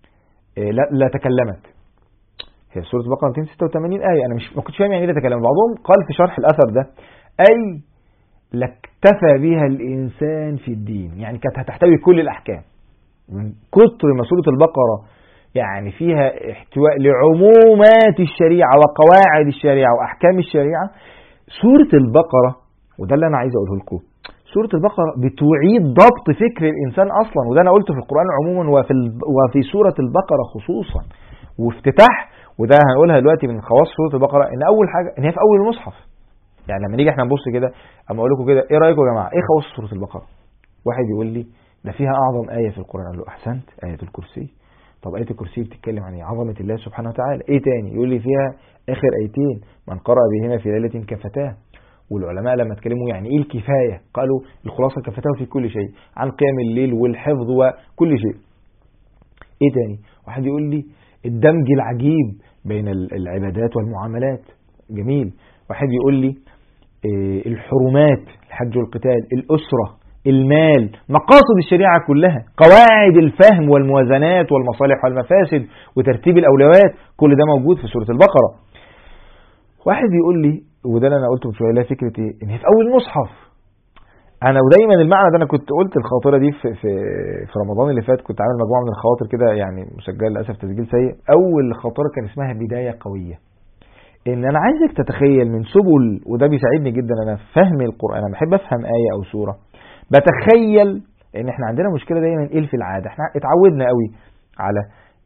لا تكلمت. هي سورة البقرة 286 آية، أنا ما كنتش فاهم يعني إيه تكلم. بعضهم قال في شرح الأثر ده أي لاكتفى بها الإنسان في الدين، يعني كانت هتحتوي كل الأحكام من كتر ما سورة البقرة يعني فيها احتواء لعمومات الشريعة وقواعد الشريعة وأحكام الشريعة. سورة البقرة وده اللي أنا عايز أقوله لكم، سورة البقرة بتعيد ضبط فكر الإنسان أصلا، وده أنا قلته في القرآن عموما وفي سورة البقرة خصوصا وافتتاح. وده هنقولها دلوقتي من خواص سورة البقرة إن أول حاجة إن هي في أول المصحف. يعني لما نيجي احنا نبص كده اما اقول لكم كده ايه رايكم يا جماعه ايه خواص سوره البقره؟ واحد يقول لي ده فيها اعظم ايه في القران، اقول له احسنت ايه الكرسي. طب ايه الكرسي بتتكلم عن ايه؟ عظمه الله سبحانه وتعالى. ايه تاني؟ يقول لي فيها اخر ايتين من قرأ بهما في ليله كفتاه. والعلماء لما اتكلموا يعني ايه الكفايه قالوا الخلاصه كفتاه في كل شيء، عن قيام الليل والحفظ وكل شيء. ايه تاني؟ واحد يقول لي الدمج العجيب بين العبادات والمعاملات، جميل. واحد يقول لي الحرمات، الحج والقتال، الأسرة، المال، مقاصد الشريعة كلها، قواعد الفهم والموازنات والمصالح والمفاسد وترتيب الأولويات، كل ده موجود في سورة البقرة. واحد يقول لي وده اللي أنا قلته من شوية، لا فكرة إيه؟ إن هي في أول مصحف. أنا ودايما المعنى ده أنا كنت قلت الخاطرة دي في رمضان اللي فات، كنت عامل مجموعة من الخواطر كده يعني مسجل للأسف تسجيل سيء. أول خاطرة كان اسمها بداية قوية. ان انا عايزك تتخيل من سبل، وده بيساعدني جدا انا في فهم القرآن. انا بحب افهم آية او سورة، بتخيل ان احنا عندنا مشكلة دايما ايه في العادة، احنا اتعودنا قوي على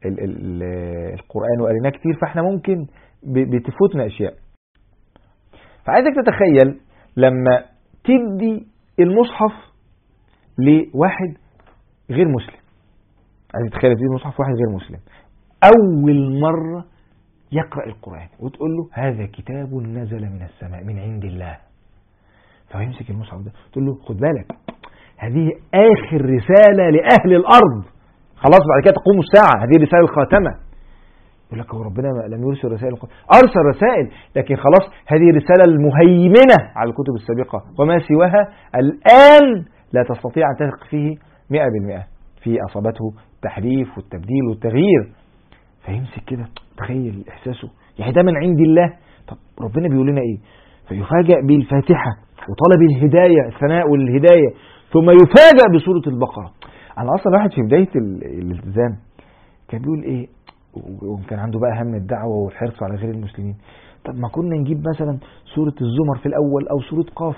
القرآن وقريناه كتير، فاحنا ممكن بتفوتنا اشياء. فعايزك تتخيل لما تدي المصحف لواحد غير مسلم، عايزك تتخيل تدي المصحف لواحد غير مسلم اول مرة يقرأ القرآن، وتقول له هذا كتاب نزل من السماء من عند الله، فيمسك المصحف ده تقول له خد بالك هذه آخر رسالة لأهل الأرض، خلاص بعد كده تقوم الساعة، هذه رسالة الخاتمة. يقول لك هو ربنا لم يرسل رسائل، أرسل رسائل لكن خلاص هذه رسالة المهيمنة على الكتب السابقة، وما سواها الآن لا تستطيع أن تثق فيه 100%، في أصابته التحريف والتبديل والتغيير. فيمسك كده، تخيل إحساسه، يعني ده من عند الله، طب ربنا بيقول لنا إيه؟ فيفاجأ بالفاتحة وطلب الهداية، الثناء والهداية، ثم يفاجأ بسورة البقرة. أنا أصلا واحد في بداية الالتزام كان بيقول إيه، وكان عنده بقى هم الدعوة والحرص على غير المسلمين، طب ما كنا نجيب مثلا سورة الزمر في الأول أو سورة قاف،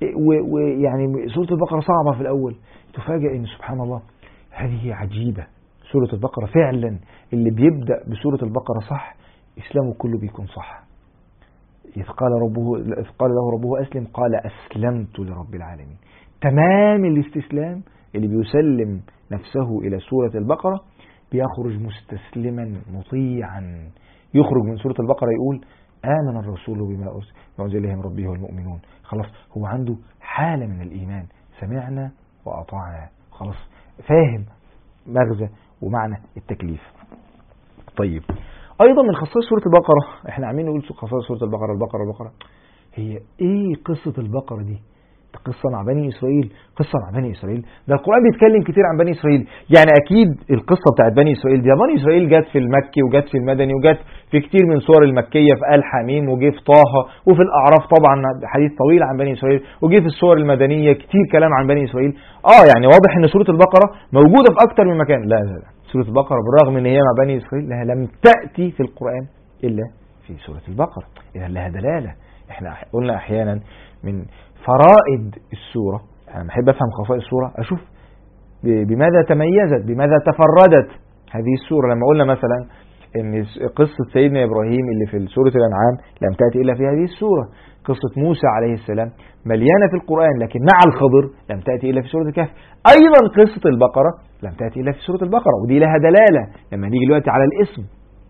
ويعني سورة البقرة صعبة في الأول. تفاجأ إن سبحان الله هذه عجيبة، سورة البقرة فعلا اللي بيبدأ بسورة البقرة صح إسلامه كله بيكون صح. إذ قال له ربه أسلم قال أسلمت لرب العالمين. تمام الاستسلام اللي بيسلم نفسه إلى سورة البقرة بيخرج مستسلما مطيعا، يخرج من سورة البقرة يقول آمن الرسول بما أنزل إليه من ربه والمؤمنون. خلاص هو عنده حالة من الإيمان، سمعنا وأطعنا، خلاص فاهم مغزى ومعنى التكليف. طيب أيضا من خصائص سورة البقرة، احنا عاملين نقول خصائص سورة البقرة، هي ايه قصة البقرة دي؟ قصة مع بني إسرائيل، قصة مع بني إسرائيل، ده القرآن بيتكلم كتير عن بني إسرائيل، يعني أكيد القصة بتاعت بني إسرائيل دي، بني إسرائيل جت في المكي وجت في المدني وجت في كتير من سور المكية، في آل حميم وجي في طه وفي الأعراف طبعا حديث طويل عن بني إسرائيل، وجي في السور المدنية كتير كلام عن بني إسرائيل. يعني واضح إن سورة البقرة موجودة في أكتر من مكان. لا سورة البقرة بالرغم إن هي مع بني إسرائيل لها لم تأتي في القرآن إلا في سورة البقرة، إذا لها دلالة. احنا قلنا أحيانا من فرائد السورة، أنا بحب أفهم خصائص السورة، أشوف بماذا تميزت، بماذا تفردت هذه السورة. لما قلنا مثلا أن قصة سيدنا إبراهيم اللي في سورة الأنعام لم تأتي إلا في هذه السورة، قصة موسى عليه السلام مليانة في القرآن لكن مع الخضر لم تأتي إلا في سورة الكهف. أيضا قصة البقرة لم تأتي إلا في سورة البقرة، ودي لها دلالة لما نيجي دلوقتي على الاسم.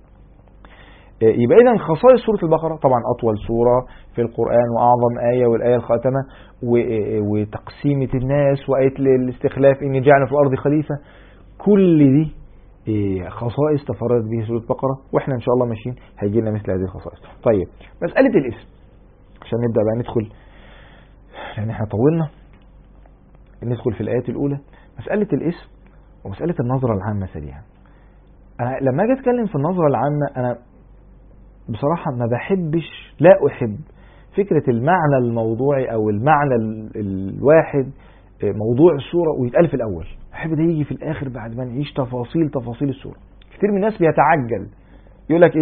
يبقى إذن خصائص سورة البقرة طبعا أطول سورة في القرآن وأعظم آية والآية الخاتمة وتقسيمة الناس وآية الاستخلاف إني جعل في الأرض خليفة، كل دي خصائص تفردت به سورة البقرة، وإحنا إن شاء الله ماشيين هيجي لنا مثل هذه الخصائص. طيب مسألة الاسم عشان نبدأ بقى ندخل، لأن إحنا طولنا ندخل في الآيات الأولى. مسألة الاسم ومسألة النظرة العامة سريعا. أنا لما أجي أتكلم في النظرة العامة أنا بصراحة ما بحبش، لا أحب فكرة المعنى الموضوعي أو المعنى الواحد موضوع السورة ويتقال في الأول، أحب ده يجي في الآخر بعد ما نعيش تفاصيل السورة. كتير من الناس بيتعجل يقول لك إيه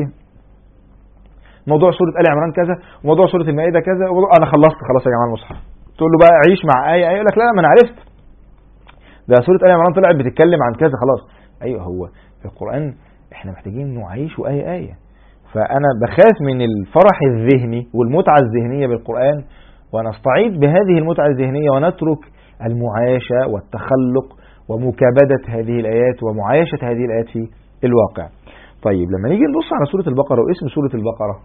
موضوع سورة آل عمران كذا وموضوع سورة المائدة كذا، أنا خلصت خلاص يا جماعة المصحف، تقول له بقى عيش مع آية يقول لك لا ما أنا عرفت ده سورة آل عمران طلعت بتتكلم عن كذا خلاص. أيوه هو في القرآن إحنا محتاجين نعيش آية. فأنا بخاف من الفرح الذهني والمتعة الذهنية بالقرآن ونستعيد بهذه المتعة الذهنية ونترك المعايشة والتخلق ومكابدة هذه الآيات ومعايشة هذه الآيات في الواقع. طيب لما نيجي نبص على سورة البقرة واسم سورة البقرة،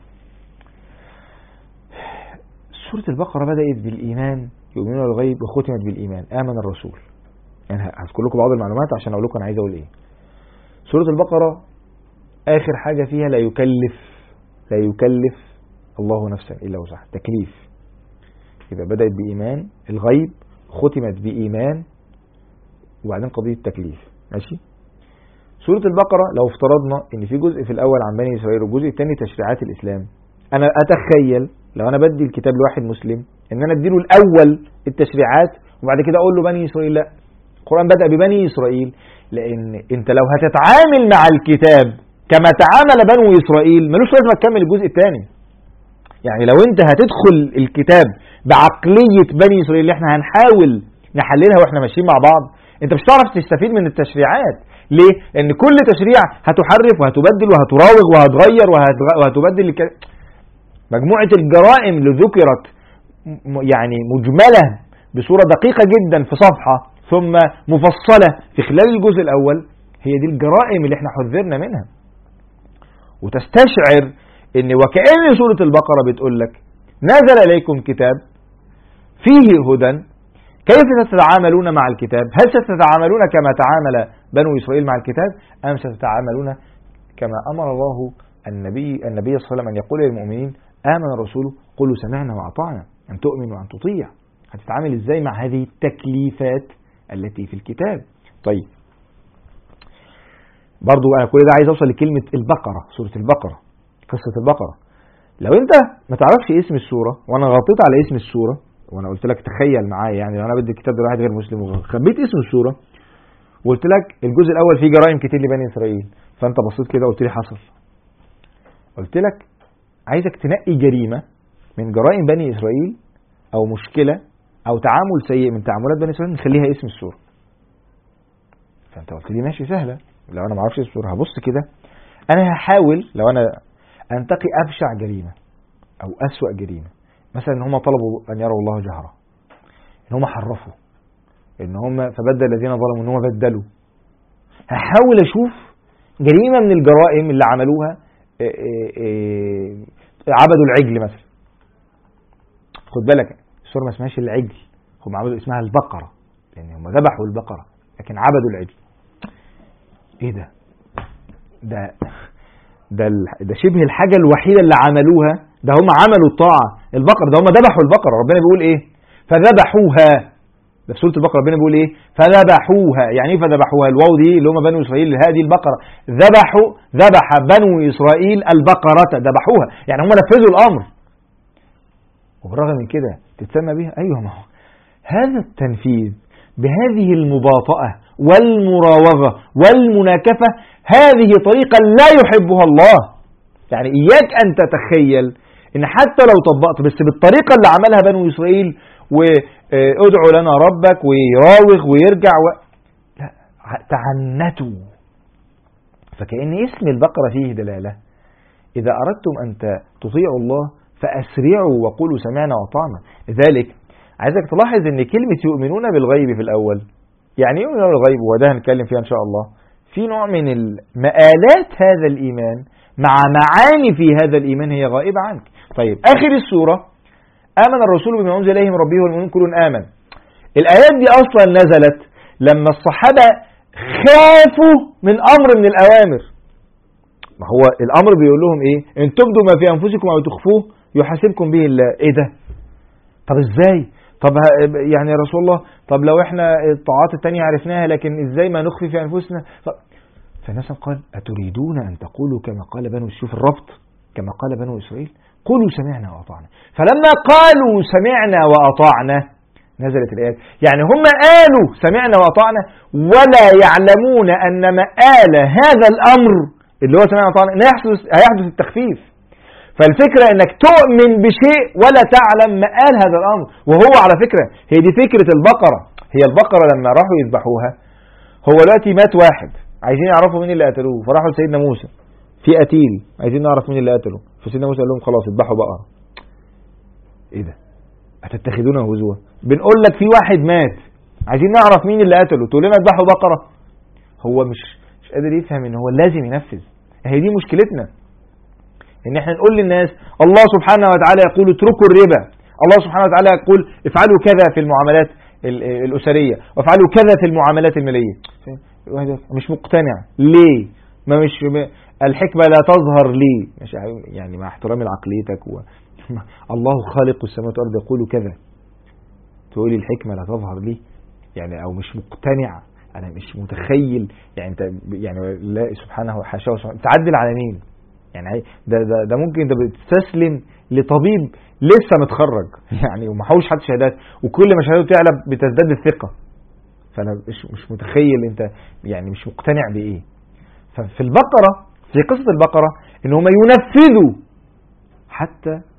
سورة البقرة بدأت بالإيمان، يؤمنون بالغيب وختمت بالإيمان، آمن الرسول. يعني هذكر لكم بعض المعلومات عشان أقول لكم أنا عايز أقول إيه. سورة البقرة آخر حاجة فيها لا يكلف الله نفسا إلا وسعها، تكليف. يبقى بدأت بإيمان الغيب، ختمت بإيمان، وبعدين قضية التكليف. ماشي. سورة البقرة لو افترضنا ان في جزء في الأول عن بني إسرائيل والجزء الثاني تشريعات الإسلام، أنا أتخيل لو أنا بدي الكتاب لواحد مسلم ان أنا اديله الأول التشريعات وبعد كده أقول له بني إسرائيل. لا، القرآن بدأ ببني إسرائيل، لأن أنت لو هتتعامل مع الكتاب كما تعامل بنو إسرائيل ملوش لازمة تكمل الجزء الثاني. يعني لو انت هتدخل الكتاب بعقلية بني إسرائيل اللي احنا هنحاول نحللها واحنا ماشيين مع بعض، انت مش هتعرف تستفيد من التشريعات. ليه؟ لأن كل تشريع هتحرف وهتبدل وهتراوغ وهتغير وهتبدل مجموعة الجرائم اللي ذكرت يعني مجملة بصورة دقيقة جدا في صفحة ثم مفصلة في خلال الجزء الأول، هي دي الجرائم اللي احنا حذرنا منها. وتستشعر ان وكأن سورة البقرة بتقول لك نزل إليكم كتاب فيه هدى، كيف ستتعاملون مع الكتاب؟ هل ستتعاملون كما تعامل بنو إسرائيل مع الكتاب، أم ستتعاملون كما أمر الله النبي صلى الله عليه وسلم أن يقول للمؤمنين آمن الرسول قولوا سمعنا وأطعنا، أن تؤمن وأن تطيع؟ هتتعامل إزاي مع هذه التكليفات التي في الكتاب؟ طيب برضو أنا كل ده عايز أوصل لكلمة البقرة، سورة البقرة، قصة البقرة. لو أنت ما تعرفش اسم السورة وأنا غطيت على اسم السورة وأنا قلت لك تخيل معايا، يعني لو أنا بدي الكتاب ده واحد غير مسلم وخبيت اسم السورة وقلت لك الجزء الأول فيه جرائم كتير لبني إسرائيل، فأنت بصيت كده وقلت لي حصل، قلت لك عايزك تنقي جريمة من جرائم بني إسرائيل أو مشكلة أو تعامل سيء من تعاملات بني إسرائيل نخليها اسم السورة. فأنت قلت لي ماشي سهلة، لو أنا ما اعرفش اسم السورة هبص كده أنا هحاول لو أنا أنتقي أبشع جريمة أو أسوأ جريمة، مثلا إن هم طلبوا أن يروا الله جهرة، إن هم حرفوا، إن هم فبدل الذين ظلموا إن هم بدلوا. هحاول أشوف جريمة من الجرائم اللي عملوها، عبدوا العجل مثلا. خد بالك السورة ما اسمهاش العجل، هم عبدوا اسمها البقرة، لأن هم ذبحوا البقرة لكن عبدوا العجل. إيه ده شبه الحاجة الوحيدة اللي عملوها، ده هم عملوا الطاعة البقرة، ده هم ذبحوا البقرة. ربنا بيقول إيه؟ فذبحوها. ده في سورة البقرة ربنا بيقول إيه؟ فذبحوها. يعني إيه فذبحوها؟ الواو دي اللي هم بنو إسرائيل، هذه البقرة ذبح بنو إسرائيل البقرة، ذبحوها يعني هم نفذوا الأمر. وبالرغم من كده تتسمى بها؟ أيوة، ما هو هذا التنفيذ بهذه المباطأة والمراوغة والمناكفة هذه طريقة لا يحبها الله. يعني إياك أن تتخيل إن حتى لو طبقت بس بالطريقة اللي عملها بنو إسرائيل وادعوا لنا ربك ويراوغ ويرجع لا، تعنتوا. فكأن اسم البقرة فيه دلالة إذا أردتم أن تطيعوا الله فأسرعوا وقولوا سمعنا وأطعنا. لذلك عايزك تلاحظ ان كلمة يؤمنون بالغيب في الأول، يعني يؤمنون بالغيب وده هنتكلم فيها إن شاء الله، في نوع من مآلات هذا الإيمان مع معاني في هذا الإيمان هي غائبة عنك. طيب آخر السورة آمن الرسول بما أنزل إليه من ربه والمؤمنون كل آمن. الآيات دي أصلا نزلت لما الصحابة خافوا من أمر من الأوامر. ما هو الأمر بيقول لهم إيه؟ إن تبدوا ما في أنفسكم أو تخفوه يحاسبكم به الله. إيه ده؟ طب إزاي؟ طب يعني يا رسول الله، طب لو احنا الطاعات التانية عرفناها لكن ازاي ما نخفي في أنفسنا؟ فالناس قال أتريدون أن تقولوا كما قال بنو، شوف الربط، كما قال بنو إسرائيل قولوا سمعنا وأطعنا. فلما قالوا سمعنا وأطعنا نزلت الآيات. يعني هم قالوا سمعنا وأطعنا ولا يعلمون أن مآل هذا الأمر اللي هو سمعنا وأطعنا هيحدث التخفيف. فالفكرة انك تؤمن بشيء ولا تعلم مآل هذا الامر. وهو على فكرة هي دي فكرة البقرة. هي البقرة لما راحوا يذبحوها، هو دلوقتي مات واحد عايزين يعرفوا مين اللي قتلوه، فراحوا لسيدنا موسى في قتيل عايزين نعرف مين اللي قتله، فسيدنا موسى قال لهم خلاص اذبحوا بقرة. ايه ده؟ هتتخذونه هزوا؟ بنقول لك في واحد مات عايزين نعرف مين اللي قتله تقول لنا اذبحوا بقرة؟ هو مش قادر يفهم ان هو لازم ينفذ. هي دي مشكلتنا، ان احنا نقول للناس الله سبحانه وتعالى يقول اتركوا الربا، الله سبحانه وتعالى يقول افعلوا كذا في المعاملات الأسرية وافعلوا كذا في المعاملات المالية. مش مقتنع ليه؟ ما مش الحكمة لا تظهر لي، مش يعني مع احترامي لعقليتك الله خالق السماوات والأرض يقول كذا، تقولي الحكمة لا تظهر لي يعني، او مش مقتنع، انا مش متخيل يعني انت يعني لا سبحانه وحاشاه تعدل على مين؟ يعني ده ممكن انت بتستسلم لطبيب لسه متخرج يعني ومحوش حد شهادات، وكل ما شهادته تعلى بتزداد الثقة. فانا مش متخيل انت يعني مش مقتنع بايه. ففي البقرة، في قصة البقرة، ان هم ينفذوا حتى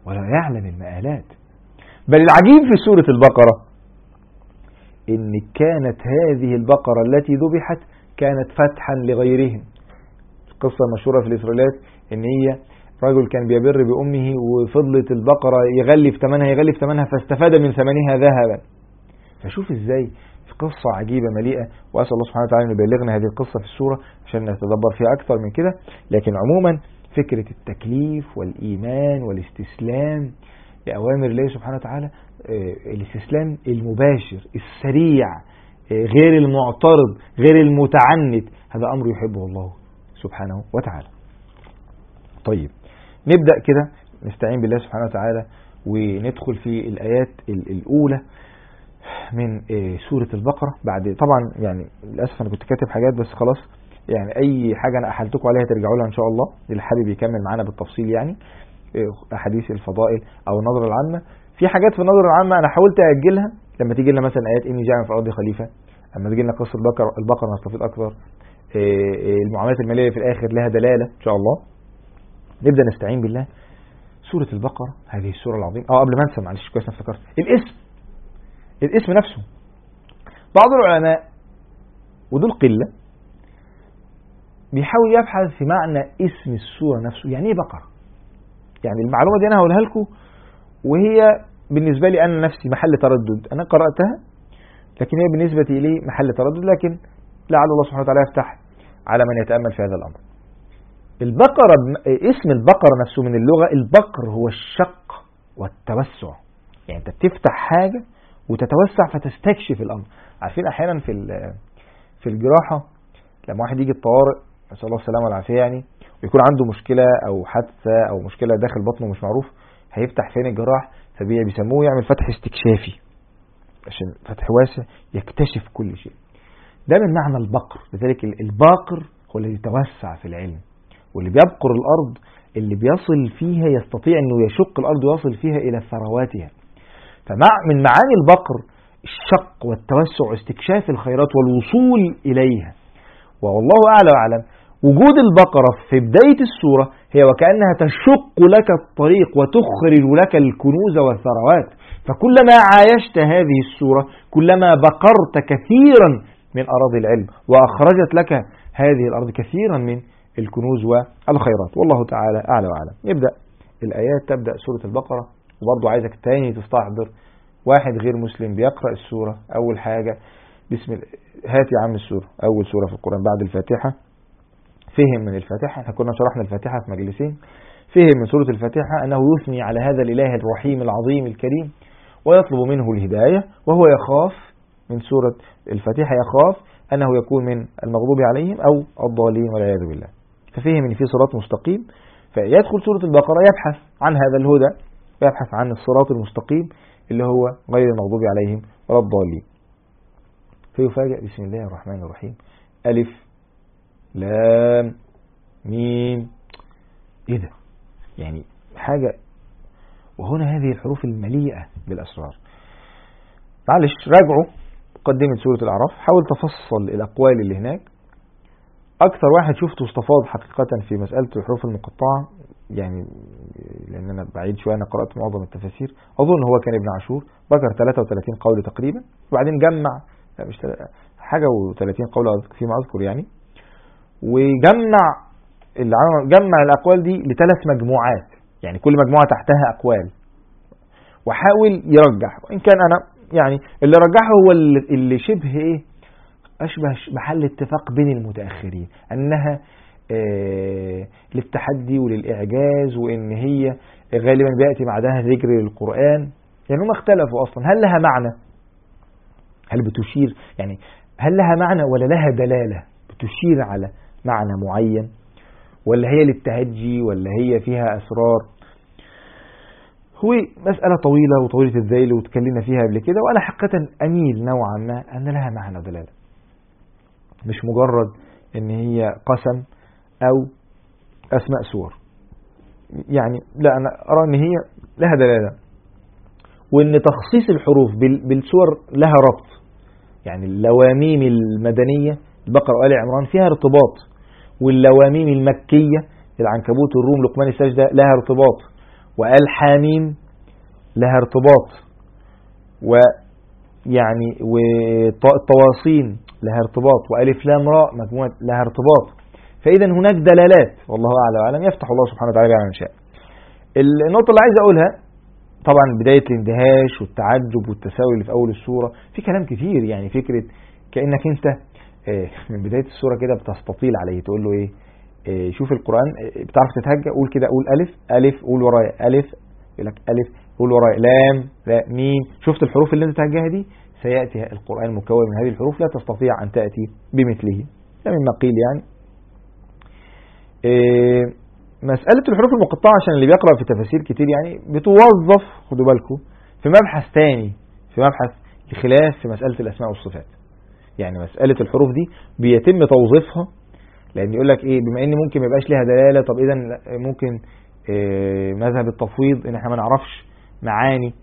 ولا يعلم المآلات. بل العجيب في سورة البقرة إن كانت هذه البقرة التي ذبحت كانت فتحا لغيرهم. القصة المشهورة في الإسرائيليات إن هي رجل كان بيبر بأمه وفضلت البقرة يغلي في ثمنها فاستفاد من ثمنها ذهبا. فشوف إزاي في قصة عجيبة مليئة، وأسأل الله سبحانه وتعالى أن يبلغنا هذه القصة في السورة عشان نتدبر فيها أكثر من كده. لكن عموما فكرة التكليف والإيمان والاستسلام لأوامر الله سبحانه وتعالى، الاستسلام المباشر السريع غير المعترض غير المتعنت، هذا أمر يحبه الله سبحانه وتعالى. طيب نبدأ كده نستعين بالله سبحانه وتعالى وندخل في الآيات الأولى من سورة البقرة. بعد طبعا يعني للأسف أنا كنت كاتب حاجات بس خلاص، يعني أي حاجة أنا أحلتكم عليها ترجعوا لها إن شاء الله، اللي حابب يكمل معانا بالتفصيل يعني أحاديث الفضائل أو النظرة العامة. في حاجات في النظرة العامة أنا حاولت أجلها لما تيجي لنا مثلا آيات إني جاعل في الأرض خليفة، أما تيجي لنا قصة البقرة نستفيد أكثر، المعاملات المالية في الآخر لها دلالة إن شاء الله. نبدأ نستعين بالله. سورة البقرة هذه السورة العظيمة. قبل ما انسى معلش كويس افتكرت الاسم نفسه. بعض العلماء ودول قلة بيحاول يبحث في معنى اسم السورة نفسه. يعني ايه بقرة؟ يعني المعلومة دي انا هقولها لكم وهي بالنسبة لي انا نفسي محل تردد. انا قرأتها لكن هي بالنسبة لي محل تردد، لكن لعل الله سبحانه وتعالى يفتح على من يتأمل في هذا الامر. البقرة اسم البقرة نفسه من اللغة، البقر هو الشق والتوسع. يعني انت بتفتح حاجة وتتوسع فتستكشف الامر. عارفين احيانا في الجراحة لما واحد يجي الطوارئ نسأل الله السلامة والعافية يعني، ويكون عنده مشكلة او حادثة او مشكلة داخل بطنه مش معروف هيفتح فين الجراح، فبيسموه يعمل فتح استكشافي عشان فتح واسع يكتشف كل شيء. ده من معنى البقر. لذلك الباقر هو الذي يتوسع في العلم، واللي بيبقر الأرض اللي بيصل فيها يستطيع أنه يشق الأرض ويصل فيها إلى ثرواتها. من معاني البقر الشق والتوسع واستكشاف الخيرات والوصول إليها. والله أعلى وأعلم وجود البقرة في بداية السورة هي وكأنها تشق لك الطريق وتخرج لك الكنوز والثروات. فكلما عايشت هذه السورة كلما بقرت كثيرا من أراضي العلم وأخرجت لك هذه الأرض كثيرا من الكنوز والخيرات. والله تعالى أعلى وأعلم. يبدأ الآيات، تبدأ سورة البقرة. وبرضو عايزك تاني تستحضر واحد غير مسلم بيقرأ السورة أول حاجة هات يا عم السورة، أول سورة في القرآن بعد الفاتحة. فهم من الفاتحة، احنا كنا شرحنا الفاتحة في مجلسين. فهم من سورة الفاتحة أنه يثني على هذا الإله الرحيم العظيم الكريم ويطلب منه الهداية، وهو يخاف من سورة الفاتحة يخاف أنه يكون من المغضوب عليهم أو الضالين والعياذ بالله. ففهم أن في صراط مستقيم، فيدخل سورة البقرة يبحث عن هذا الهدى ويبحث عن الصراط المستقيم اللي هو غير المغضوب عليهم ولا الضالين. فيفاجأ بسم الله الرحمن الرحيم ألف لام ميم. إيه ده؟ يعني حاجة. وهنا هذه الحروف المليئة بالأسرار. معلش راجعوا مقدمة سورة الأعراف، حاول تفصل الأقوال اللي هناك. أكثر واحد شفته استفاض حقيقة في مسألة الحروف المقطعة، يعني لأن أنا بعيد شوية، أنا قرأت معظم التفاسير، أظن هو كان ابن عاشور، ذكر 33 قول تقريبا، وبعدين جمع مش حاجة و30 قول فيما أذكر يعني، وجمع الأقوال دي ل3 مجموعات، يعني كل مجموعة تحتها أقوال، وحاول يرجح. وإن كان أنا يعني اللي رجحه هو اللي شبه إيه أشبه محل اتفاق بين المتأخرين، أنها للتحدي وللإعجاز، وإن هي غالبا بيأتي بعدها ذكر للقرآن. يعني هم اختلفوا أصلا هل لها معنى، هل بتشير يعني هل لها معنى ولا لها دلالة بتشير على معنى معين، ولا هي للتهجي، ولا هي فيها أسرار. هو مسألة طويلة وطويلة الذيل وتكلمنا فيها قبل كده، وأنا حقيقة أميل نوعا ما أن لها معنى ودلالة، مش مجرد أن هي قسم أو أسماء سور. يعني لا، أنا أرى أن هي لها دلالة، وأن تخصيص الحروف بالسور لها ربط. يعني اللواميم المدنية البقرة وآل عمران فيها ارتباط، واللواميم المكية العنكبوت الروم لقمان السجدة لها ارتباط، وقال حاميم لها ارتباط، ويعني والطواسين لها ارتباط، وألف لام راء مجموعة لها ارتباط. فإذا هناك دلالات، والله أعلى وأعلم، يفتح الله سبحانه وتعالى بها من شاء. النقطة اللي عايز أقولها طبعا بداية الاندهاش والتعجب والتساؤل اللي في أول السورة، في كلام كتير، يعني فكرة كأنك أنت من بداية السورة كده بتستطيل عليه، تقول له إيه، شوف القرآن بتعرف تتهجى، قول كده، قول ألف ألف، قول ورايا ألف، يقول لك ألف، قول ورايا لام لا ميم. شفت الحروف اللي أنت تهجاها دي؟ سيأتي القرآن مكون من هذه الحروف لا تستطيع أن تأتي بمثله، ده مما قيل يعني. مسألة الحروف المقطعة عشان اللي بيقرأ في تفاسير كتير يعني بتوظف، خدوا بالكم، في مبحث تاني، في مبحث خلاف في مسألة الأسماء والصفات. يعني مسألة الحروف دي بيتم توظيفها، لأن يقول لك إيه، بما إن ممكن ما يبقاش لها دلالة، طب إذا ممكن مذهب التفويض إن إحنا ما نعرفش معاني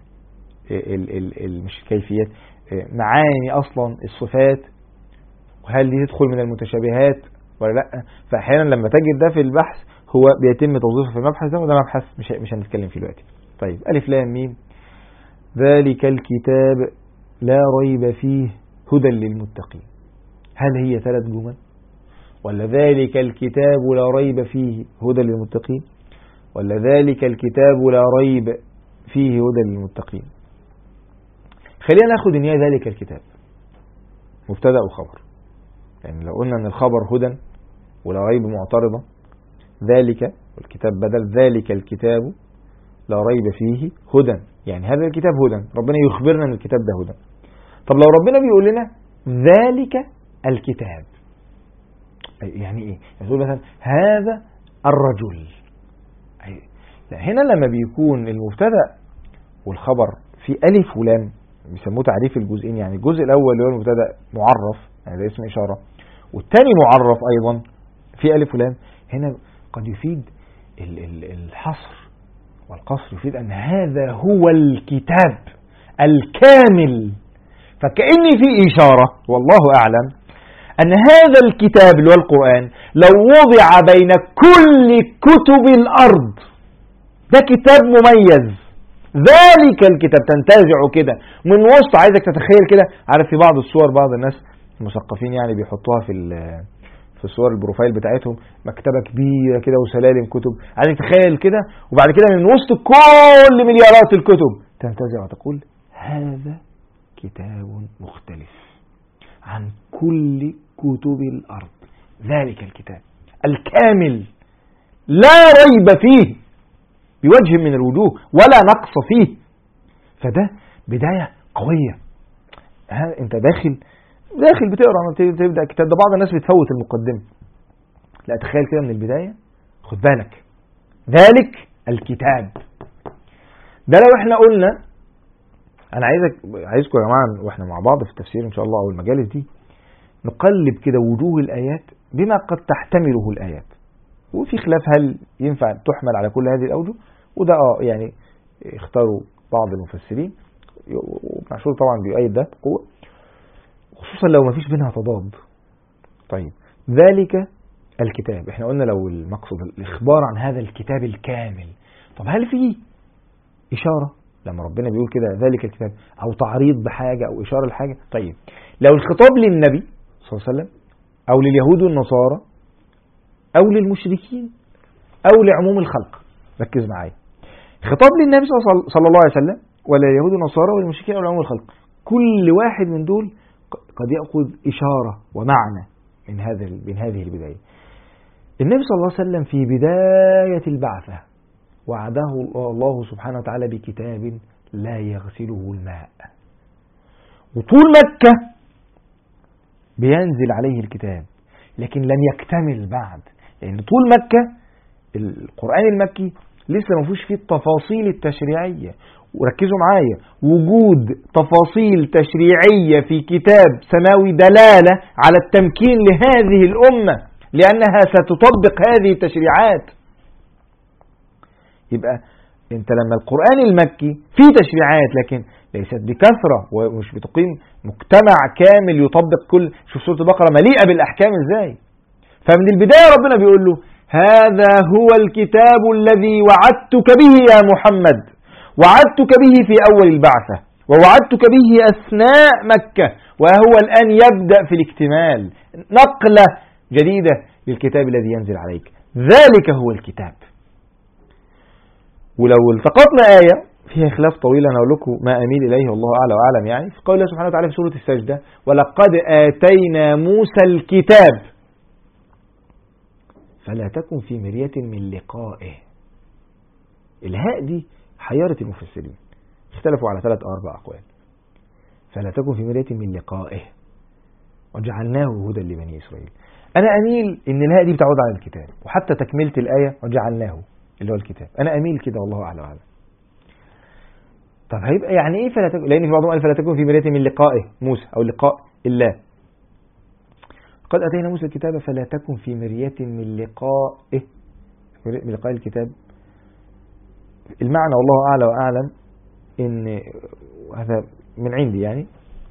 مش كيفيات، معاني أصلا الصفات، وهل دي تدخل من المتشابهات ولا لأ. فأحيانا لما تجد ده في البحث هو بيتم توظيفه في المبحث ده، وده مبحث مش هنتكلم فيه دلوقتي. طيب ألف لام ميم، ذلك الكتاب لا ريب فيه هدى للمتقين. هل هي 3 جمل، ولا ذلك الكتاب لا ريب فيه هدى للمتقين، ولا ذلك الكتاب لا ريب فيه هدى للمتقين؟ خلينا ناخد ان هي ذلك الكتاب مبتدأ وخبر. يعني لو قلنا ان الخبر هدى ولا ريب معترضة، ذلك والكتاب بدل، ذلك الكتاب لا ريب فيه هدى، يعني هذا الكتاب هدى، ربنا يخبرنا ان الكتاب ده هدى. طب لو ربنا بيقول لنا ذلك الكتاب، يعني ايه؟ يقول مثلا هذا الرجل، هنا لما بيكون المبتدأ والخبر في ألف ولام بيسموه تعريف الجزئين، يعني الجزء الأول اللي هو المبتدأ معرف، يعني ده اسم إشارة، والثاني معرف أيضا في ألف ولام، هنا قد يفيد الحصر والقصر، يفيد أن هذا هو الكتاب الكامل. فكأني في إشارة والله أعلم أن هذا الكتاب اللي هو القرآن لو وضع بين كل كتب الأرض، ده كتاب مميز. ذلك الكتاب تنتزع كده من وسط، عايزك تتخيل كده، عارف في بعض الصور بعض الناس المثقفين يعني بيحطوها في الصور البروفايل بتاعتهم مكتبة كبيرة كده وسلالم كتب، عايزك تتخيل كده، وبعد كده من وسط كل مليارات الكتب تنتزع وتقول هذا كتاب مختلف عن كل كتب الأرض، ذلك الكتاب الكامل لا ريب فيه بوجه من الوجوه ولا نقص فيه. فده بداية قوية. انت داخل بتقرأ تبدأ كتاب، ده بعض الناس بتفوت المقدمة، لا تخيل كده من البداية، خد بالك ذلك الكتاب. ده لو احنا قلنا، انا عايزكم يا جماعة واحنا مع بعض في التفسير ان شاء الله او المجالس دي نقلب كده وجوه الآيات بما قد تحتمله الآيات، وفي خلاف هل ينفع تحمل على كل هذه الأوجه، وده يعني اختاروا بعض المفسرين، ومعشور طبعا بيؤيد ده بقوة، خصوصا لو ما فيش بينها تضاد. طيب ذلك الكتاب، احنا قلنا لو المقصود الإخبار عن هذا الكتاب الكامل، طب هل فيه إشارة لما ربنا بيقول كده ذلك الكتاب، أو تعريض بحاجة أو إشارة لحاجة؟ طيب لو الخطاب للنبي صلى الله عليه وسلم أو لليهود والنصارى أو للمشركين أو لعموم الخلق، ركز معايا، خطاب للنبي صلى الله عليه وسلم ولا اليهود والنصارى ولا المشركين أو لعموم الخلق، كل واحد من دول قد يأخذ إشارة ومعنى من هذه البداية. النبي صلى الله عليه وسلم في بداية البعثة وعده الله سبحانه وتعالى بكتاب لا يغسله الماء، وطول مكة بينزل عليه الكتاب، لكن لم يكتمل بعد، لأن يعني طول مكة القرآن المكي لسه ما فيهوش فيه التفاصيل التشريعية. وركزوا معايا، وجود تفاصيل تشريعية في كتاب سماوي دلالة على التمكين لهذه الأمة، لأنها ستطبق هذه التشريعات. يبقى انت لما القرآن المكي فيه تشريعات لكن ليست بكثرة ومش بتقيم مجتمع كامل يطبق كل، شوف سورة البقرة مليئة بالأحكام ازاي. فمن البداية ربنا بيقول له هذا هو الكتاب الذي وعدتك به يا محمد، وعدتك به في أول البعثة، ووعدتك به أثناء مكة، وهو الآن يبدأ في الاكتمال، نقلة جديدة للكتاب الذي ينزل عليك. ذلك هو الكتاب. ولو التقطنا آية فيها خلاف طويل، أنا أقول لكم ما أميل إليه والله أعلى وأعلم، يعني في قول الله سبحانه وتعالى في سورة السجدة: ولقد آتينا موسى الكتاب فلا تكن في مرية من لقائه. الهاء دي حيرت المفسرين، اختلفوا على 3 أو 4 أقوال. فلا تكن في مرية من لقائه وجعلناه هدى لبني إسرائيل. أنا أميل إن الهاء دي بتعود على الكتاب، وحتى تكملة الآية وجعلناه اللي هو الكتاب، أنا أميل كده والله أعلى وأعلم. طب هيبقى يعني إيه فلا تكن؟ لأن في بعضهم قال فلا تكن في مرية من لقائه موسى أو لقاء الله. قد أتينا موسى الكتاب فلا تكن في مرية من لقائه، من لقاء الكتاب. المعنى والله أعلى وأعلم إن هذا من عندي، يعني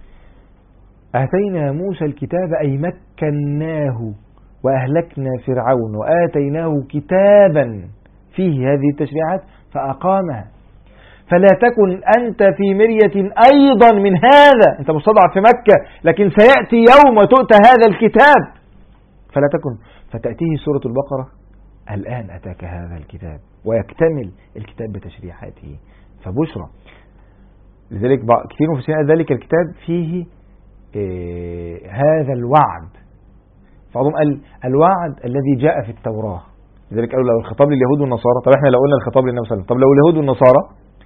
آتينا موسى الكتاب أي مكناه وأهلكنا فرعون وآتيناه كتابا فيه هذه التشريعات فأقامها. فلا تكن أنت في مرية أيضا من هذا، أنت مستضعف في مكة لكن سيأتي يوم وتؤتى هذا الكتاب، فلا تكن. فتأتيه سورة البقرة: الآن أتاك هذا الكتاب، ويكتمل الكتاب بتشريعاته، فبشرى. لذلك كثير من المفسرين قال ذلك الكتاب فيه هذا الوعد، فبعضهم قال الوعد الذي جاء في التوراة. لذلك قالوا لو الخطاب لليهود والنصارى، طب احنا لو قلنا الخطاب للنبي صلى الله عليه وسلم، طب لو اليهود والنصارى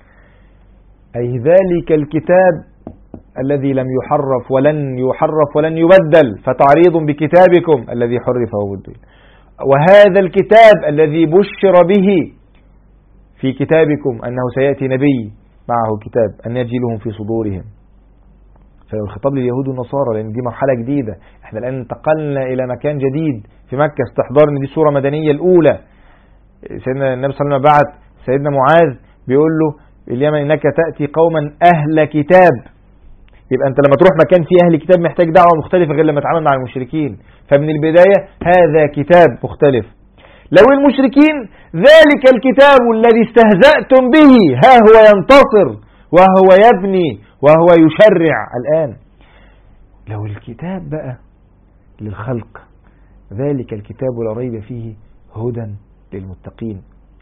أي ذلك الكتاب الذي لم يحرف ولن يبدل، فتعريض بكتابكم الذي حرف وبدل، وهذا الكتاب الذي بشر به في كتابكم أنه سيأتي نبي معه كتاب أن يجلهم في صدورهم. فلو الخطاب لليهود والنصارى، لأن دي مرحلة جديدة، احنا الآن انتقلنا إلى مكان جديد في مكة، استحضار ان دي سورة مدنية الأولى. سيدنا النبي صلى الله عليه وسلم بعت سيدنا معاذ بيقول له: اليمن إنك تأتي قوما أهل كتاب. يبقى أنت لما تروح مكان فيه أهل كتاب محتاج دعوة مختلفة غير لما تتعامل مع المشركين. فمن البداية هذا كتاب مختلف. لو المشركين ذلك الكتاب الذي استهزأتم به ها هو ينتصر وهو يبني وهو يشرع الآن. لو الكتاب بقى للخلق، ذلك الكتاب لا ريب فيه هدى للمتقين.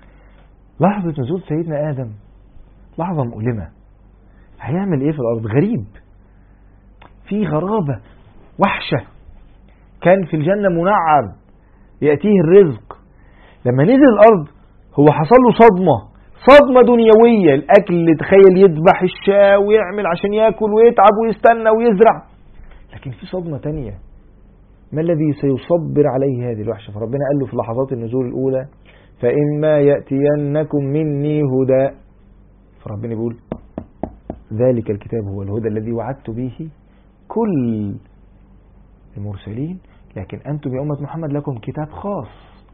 لحظة نزول سيدنا آدم لحظة مؤلمة. هيعمل ايه في الأرض؟ غريب، في غرابة، وحشة. كان في الجنة منعم يأتيه الرزق، لما نزل الأرض هو حصل له صدمة دنيوية. الأكل تخيل يذبح الشاة ويعمل عشان يأكل ويتعب ويستنى ويزرع، لكن في صدمة تانية. ما الذي سيصبر عليه هذه الوحشة؟ فربنا قال له في لحظات النزول الأولى: فإما يأتينكم مني هدى. فربنا بيقول: ذلك الكتاب هو الهدى الذي وعدت به كل المرسلين، لكن أنتم يا أمة محمد لكم كتاب خاص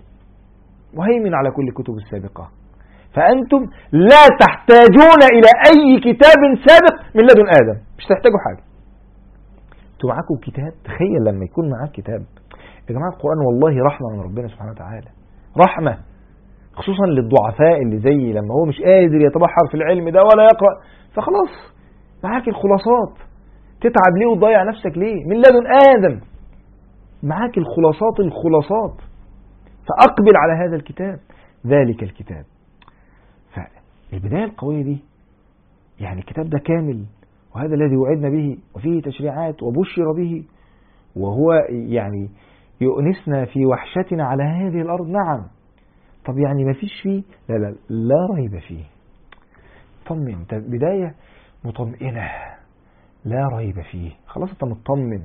مهيمن على كل الكتب السابقة، فأنتم لا تحتاجون إلى أي كتاب سابق من لدن آدم، مش تحتاجوا حاجة. أنتم معاكم كتاب. تخيل لما يكون معاك كتاب. يا جماعة القرآن والله رحمة من ربنا سبحانه وتعالى، رحمة خصوصا للضعفاء اللي زي لما هو مش قادر يتبحر في العلم ده ولا يقرأ، فخلاص معاك الخلاصات. تتعب ليه وتضيع نفسك ليه؟ من لدن آدم معاك الخلاصات، فأقبل على هذا الكتاب، ذلك الكتاب. فالبداية القوية دي يعني الكتاب ده كامل، وهذا الذي وعدنا به، وفيه تشريعات وبشر به، وهو يعني يؤنسنا في وحشتنا على هذه الأرض. نعم. طب يعني ما فيش فيه؟ لا ريب فيه. طمن، بداية مطمئنة، لا ريب فيه، خلاص انت مطمن.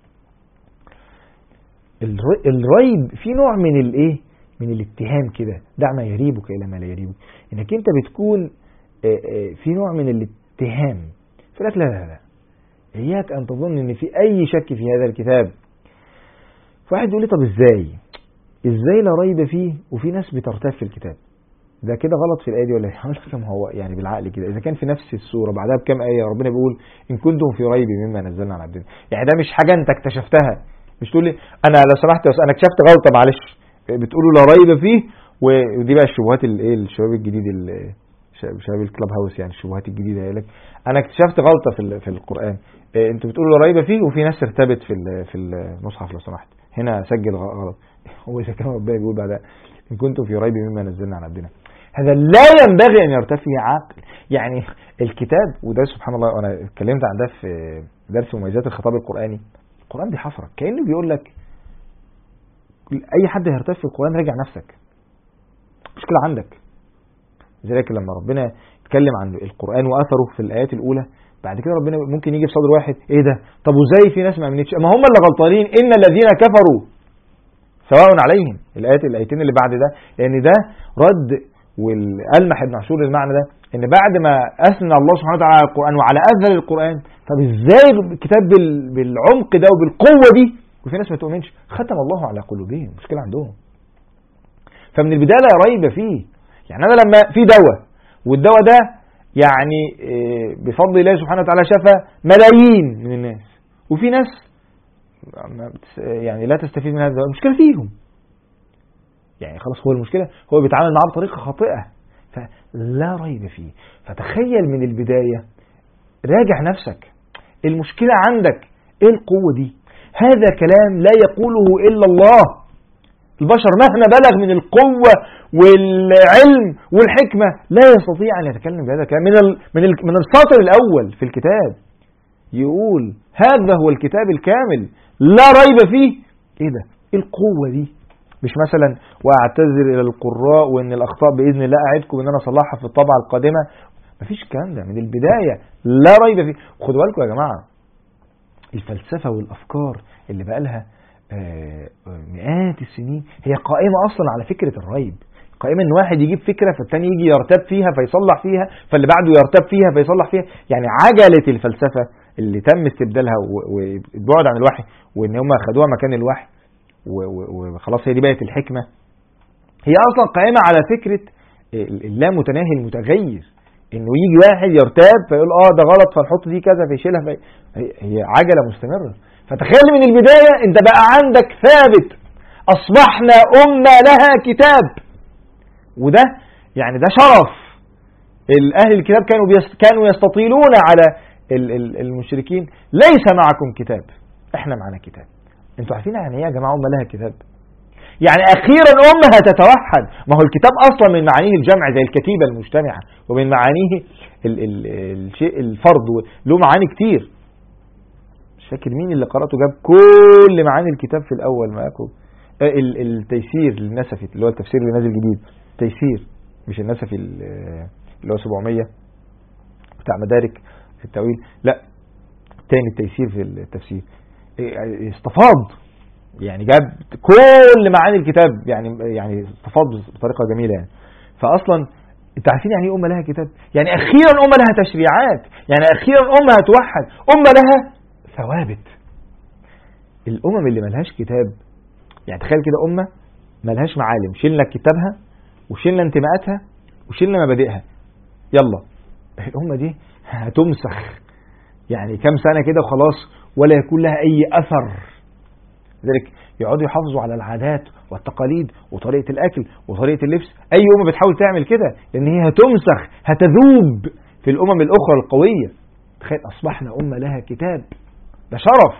الريب في نوع من الايه، من الاتهام كده، دع ما يريبك الى ما لا يريبك، انك انت بتكون في نوع من الاتهام، فلك لا اياك ان تظن ان في اي شك في هذا الكتاب. فواحد يقول لي طب ازاي لا ريب فيه وفي ناس بترتاب في الكتاب؟ ده كده غلط في الآية دي ولا ايه؟ هقول لك هو يعني بالعقل كده، إذا كان في نفس السورة بعدها بكام آية ربنا بيقول إن كنتم في ريب مما نزلنا على عبدنا، يعني ده مش حاجة أنت اكتشفتها. مش تقول لي أنا لو سمحت أنا اكتشفت غلطة معلش بتقولوا لا ريب فيه، ودي بقى الشبهات الشباب الجديد شباب الكلاب هاوس، يعني الشبهات الجديده. يقول لك انا اكتشفت غلطه في القران، انتوا بتقولوا لا ريب فيه وفي ناس ارتبت في المصحف، لو سمحت هنا سجل غلط. هو اذا كان ربنا بيقول بعدها ان كنتم في ريب مما نزلنا على عبدنا، هذا لا ينبغي ان يرتفع عقل. يعني الكتاب، وده سبحان الله وانا اتكلمت عن ده في درس مميزات الخطاب القراني، القران دي حفره، كانه بيقول لك اي حد هيرتفع في القران راجع نفسك، مشكله عندك. لذلك لما ربنا يتكلم عن القران واثره في الايات الاولى، بعد كده ربنا ممكن يجي في صدر واحد ايه ده، طب وازاي في ناس ما امنتش؟ ما هم اللي غلطانين، ان الذين كفروا سواء عليهم. الايتين اللي بعد ده، لان ده رد، والألمح ابن عاشور المعنى ده، ان بعد ما اثنى الله سبحانه وتعالى على القران وعلى اثر القران، طب ازاي الكتاب بالعمق ده وبالقوه دي وفي ناس ما تؤمنش؟ ختم الله على قلوبهم، مشكله عندهم. فمن البدايه لا ريب فيه. يعني انا لما في دواء، والدواء ده يعني بفضل الله سبحانه وتعالى شفى ملايين من الناس، وفي ناس يعني لا تستفيد من هذا الدواء، المشكله فيهم. يعني خلاص هو المشكله هو بيتعامل معاه بطريقه خاطئه، فلا ريب فيه. فتخيل من البدايه، راجع نفسك، المشكله عندك ايه؟ القوه دي، هذا كلام لا يقوله الا الله. البشر مهما بلغ من القوة والعلم والحكمة لا يستطيع أن يتكلم بهذا الكلام. من السطر الأول في الكتاب يقول هذا هو الكتاب الكامل لا ريب فيه. إيه ده؟ إيه القوة دي؟ مش مثلا وأعتذر إلى القراء وإن الأخطاء بإذن الله أعدكم إن أنا أصلحها في الطبعة القادمة. مفيش الكلام ده من البداية، لا ريب فيه. خدوا بالكم يا جماعة، الفلسفة والأفكار اللي بقى لها مئات السنين هي قائمة أصلا على فكرة الريب. قائمة إن واحد يجيب فكرة فالتاني يجي يرتب فيها فيصلح فيها، فاللي بعده يرتب فيها فيصلح فيها. يعني عجلة الفلسفة اللي تم استبدالها والبعد عن الوحي، وإن هم خدوها مكان الوحي وخلاص هي دي بقت الحكمة، هي أصلا قائمة على فكرة اللامتناهي المتغير. إنه يجي واحد يرتاب فيقول ده غلط فنحط دي كذا فيشيلها هي عجلة مستمرة. فتخيل من البداية انت بقى عندك ثابت، اصبحنا امة لها كتاب. وده يعني ده شرف. اهل الكتاب كانوا يستطيلون على المشركين، ليس معكم كتاب، احنا معنا كتاب. انتوا عارفين يعني ايه يا جماعة امة لها كتاب؟ يعني اخيرا امة هتتوحد. ما هو الكتاب اصلا من معانيه الجمع زي الكتيبة المجتمعة، ومن معانيه الشيء الفرد، له معاني كتير. فاكر مين اللي قرأته جاب كل معاني الكتاب في الأول معاكم؟ التيسير للنسفي اللي هو التفسير اللي نازل جديد، تيسير مش النسفي اللي هو 700 بتاع مدارك في التأويل، لا تاني التيسير في التفسير. استفاض، يعني جاب كل معاني الكتاب، يعني استفاض بطريقة جميلة يعني. فأصلا انت عارفين يعني ايه أمة لها كتاب؟ يعني أخيرا أمة لها تشريعات، يعني أخيرا أمة هتوحد، أمة لها ثوابت. الأمم اللي ملهاش كتاب، يعني تخيل كده أمة ملهاش معالم، شلنا كتابها وشلنا انتماءاتها وشلنا مبادئها، يلا الأمة دي هتمسخ يعني كام سنة كده وخلاص، ولا يكون لها أي أثر. لذلك يقعدوا يحافظوا على العادات والتقاليد وطريقة الأكل وطريقة اللبس. أي أمة بتحاول تعمل كده لأن هي هتمسخ، هتذوب في الأمم الأخرى القوية. تخيل أصبحنا أمة لها كتاب، ده شرف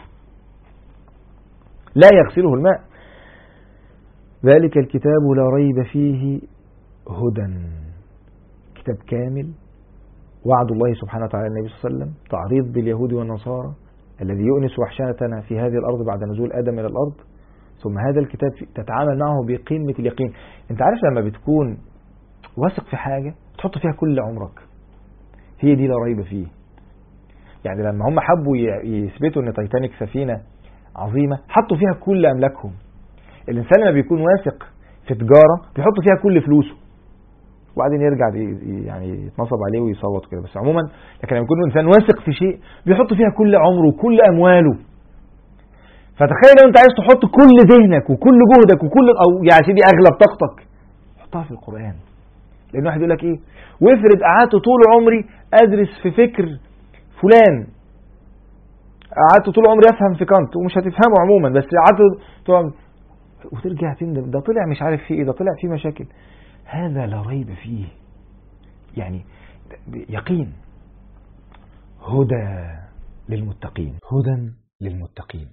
لا يغسله الماء. ذلك الكتاب لا ريب فيه هدى، كتاب كامل، وعد الله سبحانه وتعالى النبي صلى الله عليه وسلم، تعريض باليهود والنصارى الذي يؤنس وحشتنا في هذه الأرض بعد نزول آدم إلى الأرض. ثم هذا الكتاب تتعامل معه بقمة اليقين. انت عارف لما بتكون واثق في حاجة تحط فيها كل عمرك، هي دي لا ريب فيه. يعني لما هم حبوا يثبتوا ان تايتانيك سفينة عظيمة حطوا فيها كل أملاكهم. الإنسان لما بيكون واثق في تجارة بيحط فيها كل فلوسه، وبعدين يرجع يعني يتنصب عليه ويصوت كده، بس عموما لكن لما يكون الإنسان واثق في شيء بيحط فيها كل عمره وكل أمواله. فتخيل لو أنت عايز تحط كل ذهنك وكل جهدك وكل أو يا سيدي أغلب طاقتك حطها في القرآن. لأن واحد يقول لك إيه، وافرض قعدت طول عمري أدرس في فكر فلان، قعدت طول عمري أفهم في كانت، ومش هتفهمه عموما، بس قعدت طول عمري وترجع تندم، ده طلع مش عارف فيه ايه، ده طلع فيه مشاكل. هذا لا ريب فيه، يعني يقين. هدى للمتقين، هدى للمتقين.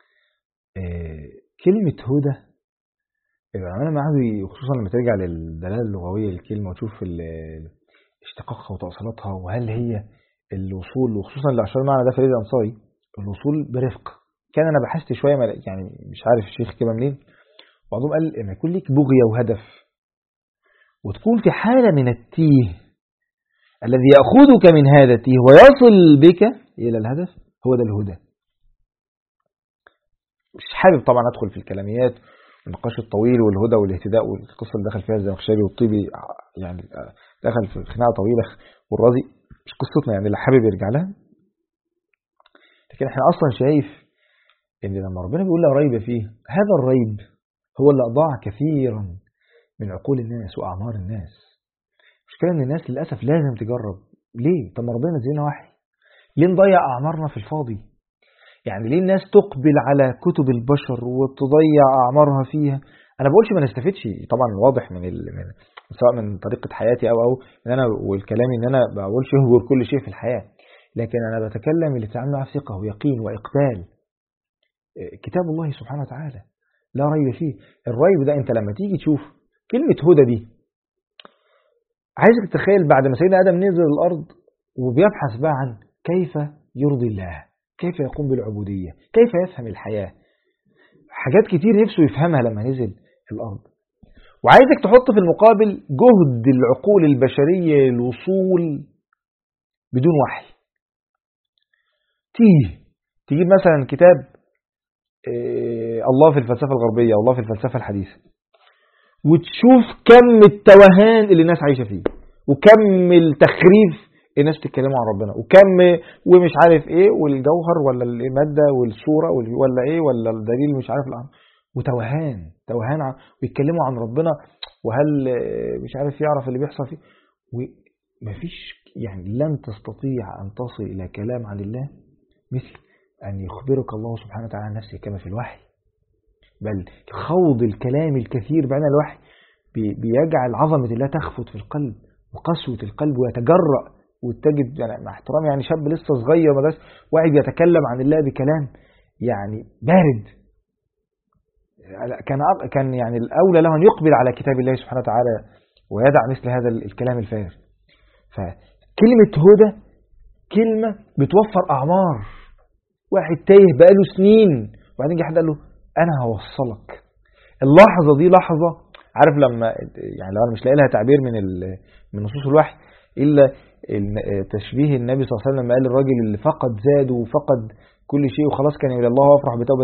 كلمة هدى العلماء معاذ، خصوصا لما ترجع للدلالة اللغوية للكلمة وتشوف اشتقاقها وتأصيلاتها، وهل هي الوصول، وخصوصا اللي أشار معنا ده فريد الأنصاري، الوصول برفق. كان أنا بحثت شوية يعني مش عارف الشيخ كده منين، بعضهم قال إن يكون لك بغية وهدف وتكون في حالة من التيه الذي يأخذك من هذا التيه ويصل بك إلى الهدف، هو ده الهدى. مش حابب طبعا أدخل في الكلاميات والنقاش الطويل والهدى والاهتداء والقصة اللي دخل فيها الزمخشري والطيبي، يعني دخل في خناقة طويلة، والرازي مش قصتنا، يعني اللي حابب يرجع لها. لكن احنا أصلا شايف إن لما ربنا بيقول لا ريب فيه، هذا الريب هو اللي أضاع كثيرا من عقول الناس وأعمار الناس. مشكلة إن الناس للأسف لازم تجرب. ليه؟ طب ما ربنا نزلنا وحي، ليه نضيع أعمارنا في الفاضي؟ يعني ليه الناس تقبل على كتب البشر وتضيع أعمارها فيها؟ أنا بقولش ما نستفدش، طبعا واضح من سواء من طريقة حياتي أو إن أنا والكلام إن أنا بقولش يهجر كل شيء في الحياة، لكن أنا بتكلم اللي تعامل معه ثقة ويقين وإقبال. كتاب الله سبحانه وتعالى لا ريب فيه. الريب ده أنت لما تيجي تشوف كلمة هدى دي، عايزك تتخيل بعد ما سيدنا آدم نزل الأرض وبيبحث بقى عن كيف يرضي الله، كيف يقوم بالعبودية، كيف يفهم الحياة، حاجات كتير نفسه يفهمها لما نزل في الأرض. وعايزك تحط في المقابل جهد العقول البشرية الوصول بدون وحي. تجيب مثلا كتاب الله في الفلسفة الغربية، الله في الفلسفة الحديثة، وتشوف كم التوهان اللي الناس عايشة فيه، وكم التخريف الناس بتتكلموا عن ربنا، وكم ومش عارف ايه، والجوهر ولا المادة والصورة ولا ايه، ولا الدليل مش عارف الأمر، توهان ويتكلموا عن ربنا، وهل مش عارف يعرف اللي بيحصل فيه. ومفيش يعني لن تستطيع أن تصل إلى كلام عن الله مثل أن يخبرك الله سبحانه وتعالى عن نفسه كما في الوحي. بل خوض الكلام الكثير بعد الوحي بيجعل عظمة الله تخفت في القلب وقسوة القلب، ويتجرأ، وتجد يعني مع احترامي يعني شاب لسه صغير ما بس واحد بيتكلم عن الله بكلام يعني بارد. كان يعني الأولى له أن يقبل على كتاب الله سبحانه وتعالى ويدع مثل هذا الكلام الفارغ. فكلمة هدى كلمة بتوفر أعمار. واحد تايه بقاله سنين وبعدين جه حد قال له أنا هوصلك. اللحظة دي لحظة، عارف لما يعني لو أنا مش لاقي لها تعبير من نصوص الوحي إلا تشبيه النبي صلى الله عليه وسلم قال الراجل اللي فقد زاد وفقد كل شيء وخلاص كان إلى الله وافرح بتوبة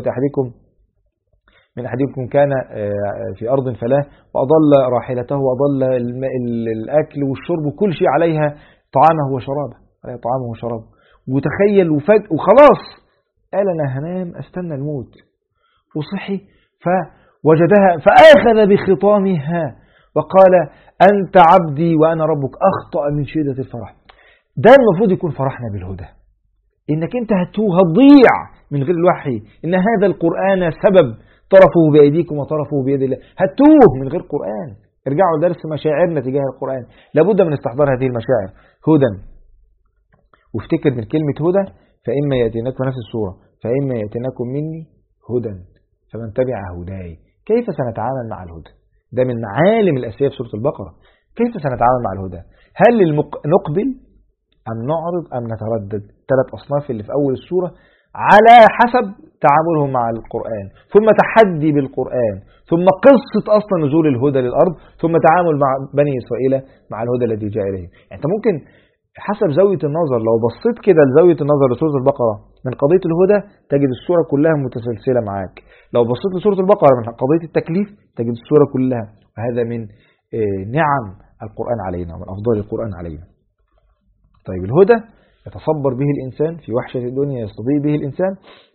من أحدكم كان في أرض فلاه وأضل راحلته وأضل الأكل والشرب وكل شيء عليها طعامه وشرابه وتخيل وخلاص قال أنا هنام أستنى الموت، وصحي فوجدها فأخذ بخطامها وقال أنت عبدي وأنا ربك، أخطأ من شدة الفرح. ده المفروض يكون فرحنا بالهدى، إنك أنت هتضيع من غير الوحي، إن هذا القرآن سبب طرفه بأيديكم وطرفه بيد الله، هتوه من غير قرآن. ارجعوا درس مشاعرنا تجاه القرآن، لابد من استحضار هذه المشاعر. هدى، وافتكر من كلمة هدى فإما يأتيناكم نفس السورة، فإما يأتيناكم مني هدى فمن تبع هداي. كيف سنتعامل مع الهدى؟ ده من معالم الأساسية في سورة البقرة. كيف سنتعامل مع الهدى؟ هل نقبل أم نعرض أم نتردد؟ 3 أصناف اللي في أول السورة على حسب تعاملهم مع القرآن، ثم تحدي بالقرآن، ثم قصة أصلا نزول الهدى للأرض، ثم تعامل مع بني إسرائيل مع الهدى الذي جاء إليهم. يعني أنت ممكن حسب زاوية النظر، لو بصيت كده لزاوية النظر لسورة البقرة من قضية الهدى تجد السورة كلها متسلسلة معاك. لو بصيت لسورة البقرة من قضية التكليف تجد السورة كلها. وهذا من نعم القرآن علينا ومن أفضل القرآن علينا. طيب الهدى يتصبر به الإنسان في وحشة الدنيا، يستضيء به الإنسان،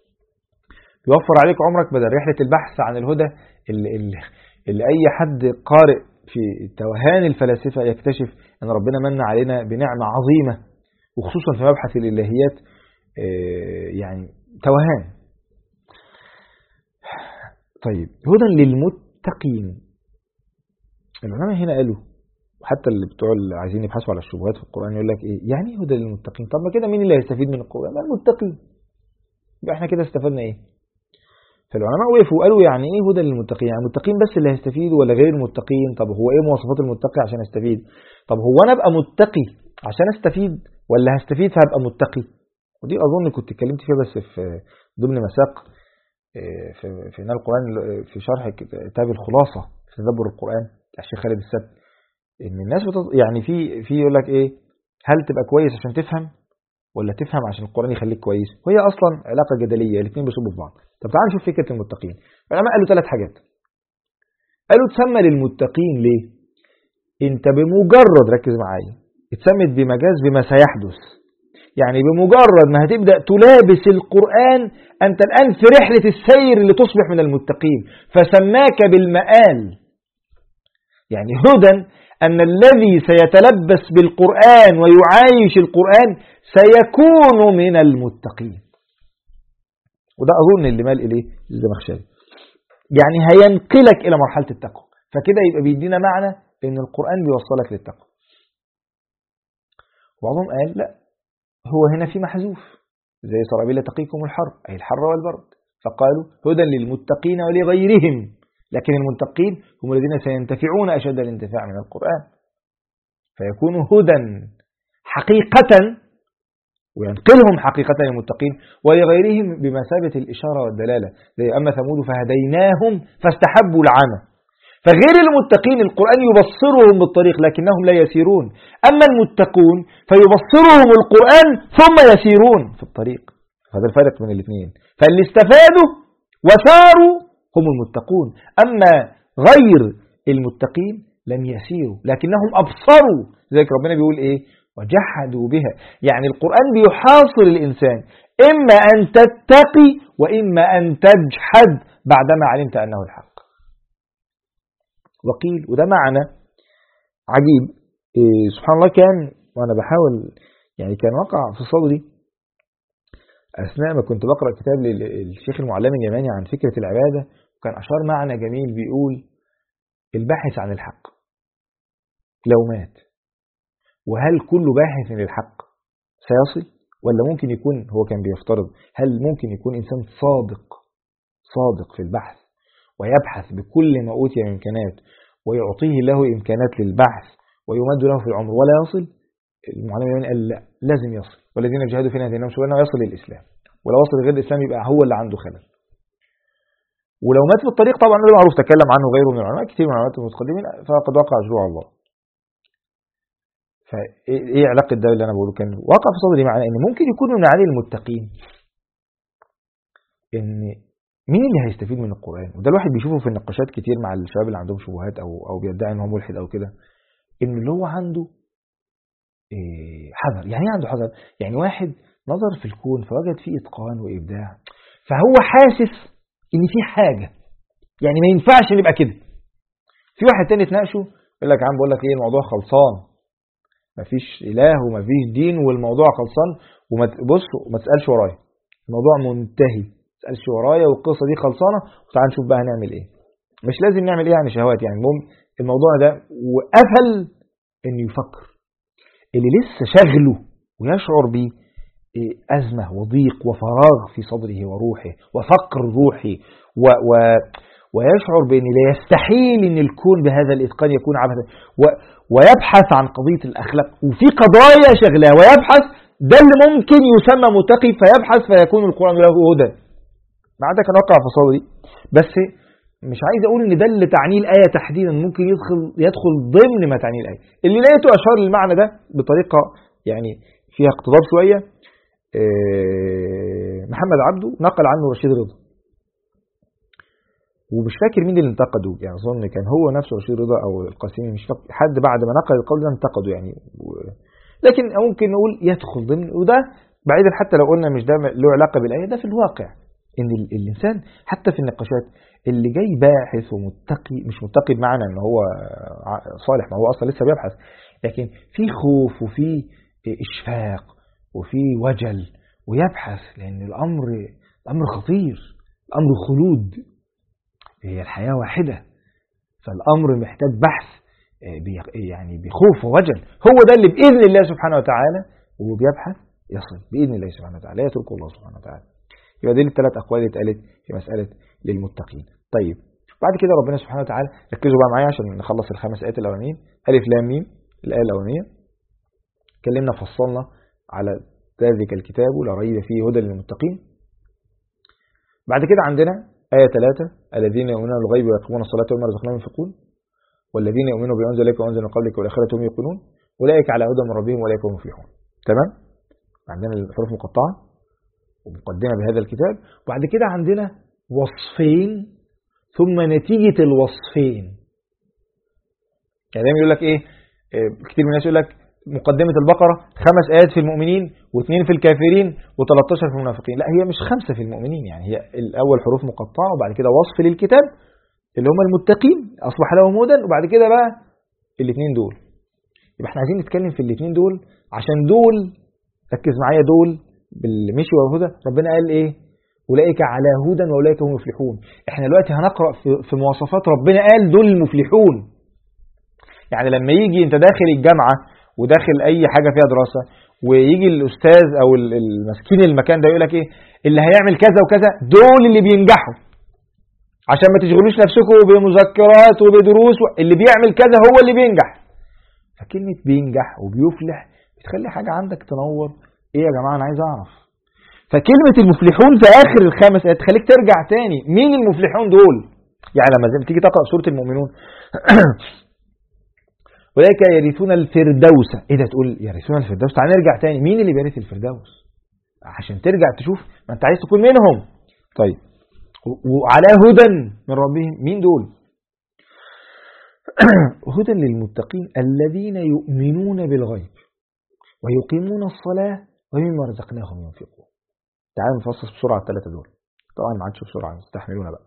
يوفر عليك عمرك بدل رحلة البحث عن الهدى اللي أي حد قارئ في توهان الفلاسفة يكتشف أن ربنا من علينا بنعمة عظيمة، وخصوصا في مبحث الإلهيات يعني توهان. طيب هدى للمتقين، العلماء هنا قالوا، وحتى اللي بتوع اللي عايزين يبحثوا على الشبهات في القرآن يقول لك ايه يعني هدى للمتقين؟ طب ما كده مين اللي هيستفيد من القرآن؟ المتقين. يبقى احنا كده استفدنا ايه؟ فالعلماء وقفوا وقالوا يعني ايه هدى للمتقين؟ يعني المتقين بس اللي هيستفيدوا ولا غير المتقين؟ طب هو ايه مواصفات المتقي عشان استفيد؟ طب هو انا ابقى متقي عشان استفيد ولا هستفيد فهبقى متقي؟ ودي اظن كنت اتكلمت فيها بس في ضمن مساق في القرآن في شرح كتاب الخلاصة في تدبر القرآن بتاع الشيخ خالد السبت، ان الناس يعني في يقول لك ايه، هل تبقى كويس عشان تفهم ولا تفهم عشان القرآن يخليك كويس؟ وهي اصلا علاقة جدلية، الاثنين بيصبوا في بعض. طب تعال نشوف فكرة المتقين. العلماء قالوا 3 حاجات. قالوا تسمى للمتقين ليه؟ انت بمجرد، ركز معايا، اتسمت بمجاز بما سيحدث، يعني بمجرد ما هتبدأ تلابس القرآن انت الآن في رحلة السير اللي تصبح من المتقين، فسماك بالمآل. يعني هدى أن الذي سيتلبس بالقرآن ويعايش القرآن سيكون من المتقين. وده أظن اللي مال إليه الزمخشري، يعني هينقلك إلى مرحلة التقوى. فكده يبقى بيدينا معنى إن القرآن بيوصلك للتقوى. وبعضهم قال لا، هو هنا في محذوف زي سرابيل تقيكم الحر، أي الحر والبرد، فقالوا هدى للمتقين ولغيرهم، لكن المتقين هم الذين سينتفعون أشد الانتفاع من القرآن، فيكون هدى حقيقة وينقلهم حقيقة للمتقين، ولغيرهم بمثابة الإشارة والدلالة، زي أما ثمود فهديناهم فاستحبوا العمى. فغير المتقين القرآن يبصرهم بالطريق لكنهم لا يسيرون، أما المتقون فيبصرهم القرآن ثم يسيرون في الطريق. هذا الفرق بين الاثنين. فاللي استفادوا وساروا هم المتقون، أما غير المتقين لم يسيروا لكنهم أبصروا. ذلك ربنا بيقول إيه؟ وجحدوا بها. يعني القرآن بيحاصر الإنسان، إما أن تتقي وإما أن تجحد بعدما علمت أنه الحق. وقيل، وده معنى عجيب، سبحان الله، كان وأنا بحاول يعني كان وقع في صدري أثناء ما كنت بقرأ كتاب للشيخ المعلم اليماني عن فكرة العبادة، وكان أشار معنى جميل بيقول الباحث عن الحق لو مات، وهل كل باحث للحق سيصل؟ ولا ممكن يكون، هو كان بيفترض، هل ممكن يكون إنسان صادق في البحث ويبحث بكل ما أوتي من إمكانات ويعطيه له إمكانات للبحث ويمد له في العمر ولا يصل؟ المعلم اليماني قال لا، لازم يصل، والذين جاهدوا فينا هديناهم سبلنا، ويصل للإسلام. ولو وصل غير الإسلام يبقى هو اللي عنده خلل. ولو مات في الطريق طبعا ده معروف، تكلم عنه غيره من العلماء، كثير من العلماء المتقدمين، فقد وقع جروع الله. فايه علاقه ده اللي انا بقوله؟ كان وقع في صدري معنى ان ممكن يكون من معاني المتقين ان مين اللي هيستفيد من القرآن؟ وده الواحد بيشوفه في النقاشات كتير مع الشباب اللي عندهم شبهات او بيدعي ان هو ملحد او كده، ان اللي هو عنده حذر. يعني ايه عنده حذر؟ يعني واحد نظر في الكون فوجد فيه اتقان وابداع، فهو حاسس ان في حاجه، يعني ما ينفعش نبقى كده. في واحد تاني تناقشه يقول لك يا عم بقول لك ايه، الموضوع خلصان، مفيش اله ومفيش دين والموضوع خلصان، وبص وما تسالش ورايا، الموضوع منتهي، ما تسالش ورايا والقصه دي خلصانه، وتعال نشوف بقى هنعمل ايه. مش لازم نعمل ايه يعني شهوات، يعني المهم الموضوع ده، وقفل انه يفكر. اللي لسه شغله ويشعر ب أزمة وضيق وفراغ في صدره وروحه وفقر روحي ويشعر بأن لا يستحيل أن الكون بهذا الإتقان يكون عبثا، ويبحث عن قضية الأخلاق وفي قضايا شغلها ويبحث، ده اللي ممكن يسمى متقي، فيبحث فيكون القرآن له هدى. مع ده كان وقع في صدري، بس مش عايز أقول أن ده اللي تعنيه الآية تحديدا، ممكن يدخل ضمن ما تعنيه الآية. اللي لقيته أشار للمعنى ده بطريقة يعني فيها اقتضاب شوية، محمد عبده نقل عنه رشيد رضا، ومش فاكر مين اللي انتقده، يعني أظن كان هو نفسه رشيد رضا أو القاسمي، مش فاكر حد بعد ما نقل القول ده انتقده يعني. لكن ممكن نقول يدخل ضمن، وده بعيدا حتى لو قلنا مش ده له علاقة بالآية، ده في الواقع إن الإنسان حتى في النقاشات اللي جاي باحث ومتقي، مش متقي بمعنى إن هو صالح، ما هو أصلا لسه بيبحث، لكن في خوف وفي إشفاق وفي وجل ويبحث، لأن الأمر خطير، الأمر خلود. هي الحياة واحدة، فالأمر محتاج بحث يعني بخوف ووجل. هو ده اللي بإذن الله سبحانه وتعالى وبيبحث يصل بإذن الله سبحانه وتعالى، لا يتركه الله سبحانه وتعالى. يبقى دي الثلاث أقوال اللي اتقالت في مسألة للمتقين. طيب بعد كده ربنا سبحانه وتعالى، ركزوا بقى معايا عشان نخلص الخمس آيات الأولانيين. ألف لام ميم الآية الأولانية اتكلمنا فصلنا على ذلك الكتاب لا ريب فيه هدى للمتقين. بعد كده عندنا آية 3 الذين يؤمنون بالغيب ويقيمون الصلاة ومما رزقناهم ينفقون والذين يؤمنون بما أنزل إليك وأنزل من قبلك والآخرة هم يوقنون أولئك على هدى من ربهم وأولئك هم المفلحون. تمام؟ عندنا الحروف مقطعة ومقدمة بهذا الكتاب. وبعد كده عندنا وصفين ثم نتيجة الوصفين. يعني دايما يقول لك إيه، كتير من الناس يقول لك مقدمة البقرة 5 آيات في المؤمنين و2 في الكافرين و13 في المنافقين. لا، هي مش 5 في المؤمنين، يعني هي الأول حروف مقطعة وبعد كده وصف للكتاب اللي هم المتقين أصبح لهم هدى، وبعد كده بقى الاثنين دول. يبقى احنا عايزين نتكلم في الاثنين دول عشان دول، ركز معايا، دول بالمشي والهدى ربنا قال ايه؟ أولئك على هدى وأولئك هم المفلحون. احنا دلوقتي هنقرأ في مواصفات ربنا قال دول المفلحون. يعني لما يجي انت داخل الجامعة وداخل اي حاجة فيها دراسة ويجي الاستاذ او المسكين المكان ده يقول لك ايه اللي هيعمل كذا وكذا دول اللي بينجحوا، عشان ما تشغلوش نفسكم بمذكرات وبدروس، اللي بيعمل كذا هو اللي بينجح. فكلمة بينجح وبيفلح بتخلي حاجة عندك تنور. ايه يا جماعة انا عايز اعرف. فكلمة المفلحون في اخر الخمس آيات تخليك ترجع تاني مين المفلحون دول. يعني لما تيجي تقرأ سورة المؤمنون أولئك يرثون الفردوس. ايه ده تقول يرثون الفردوس؟ تعال نرجع تاني، مين اللي بيرث الفردوس عشان ترجع تشوف ما انت عايز تكون منهم. طيب وعلى هدى من ربهم، مين دول؟ هدى للمتقين الذين يؤمنون بالغيب ويقيمون الصلاة ومما رزقناهم ينفقون. تعالوا نفصص بسرعة الثلاثة دول، طبعا ما عادش بسرعة استحملونا بقى.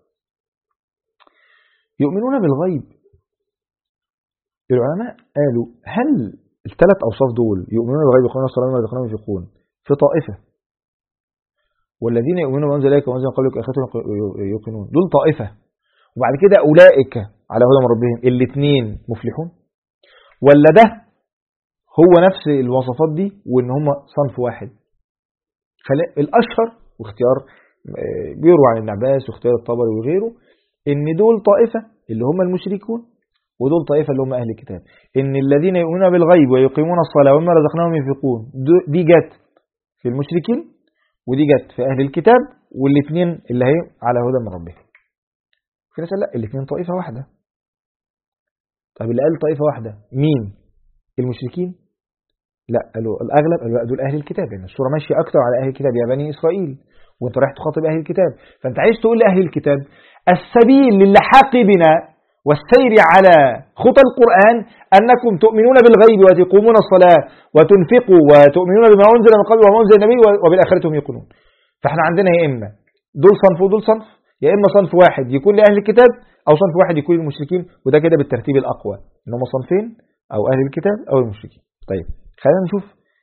يؤمنون بالغيب، العلماء قالوا هل الثلاث أوصاف دول يؤمنون بالغيب ويقيمون الصلاة ومما رزقناهم ينفقون في طائفة، والذين يؤمنون بما أنزل إليك وأنزل من قبلك والآخرة يوقنون دول طائفة، وبعد كده أولئك على هدى من ربهم الاثنين مفلحون، ولا ده هو نفس الوصفات دي وإن هم صنف واحد؟ الأشهر واختيار بيروى عن ابن عباس واختيار الطبري وغيره إن دول طائفة اللي هم المشركون ودول طائفة اللي هم أهل الكتاب. إن الذين يؤمنون بالغيب ويقيمون الصلاة ومما رزقناهم ينفقون دي جت في المشركين ودي جت في أهل الكتاب، والاثنين اللي هي على هدى من ربهم. في ناس لا الاثنين طائفة واحدة. طب اللي قال طائفة واحدة مين؟ المشركين؟ لا، قالوا الأغلب قالوا دول أهل الكتاب، لأن السورة ماشية أكثر على أهل الكتاب يا بني إسرائيل، وأنت رايح تخاطب أهل الكتاب، فأنت عايز تقول لأهل الكتاب السبيل للحاق بنا والسير على خطى القرآن أنكم تؤمنون بالغيب وتقومون الصلاة وتنفقوا وتؤمنون بما أنزل من قبل وما أنزل النبي وبالآخرة هم يوقنون. فإحنا عندنا يا إما دول صنف ودول صنف، يا إما صنف واحد يكون لأهل الكتاب أو صنف واحد يكون للمشركين، وده كده بالترتيب الأقوى إن هم صنفين، أو أهل الكتاب أو المشركين. طيب خلينا نشوف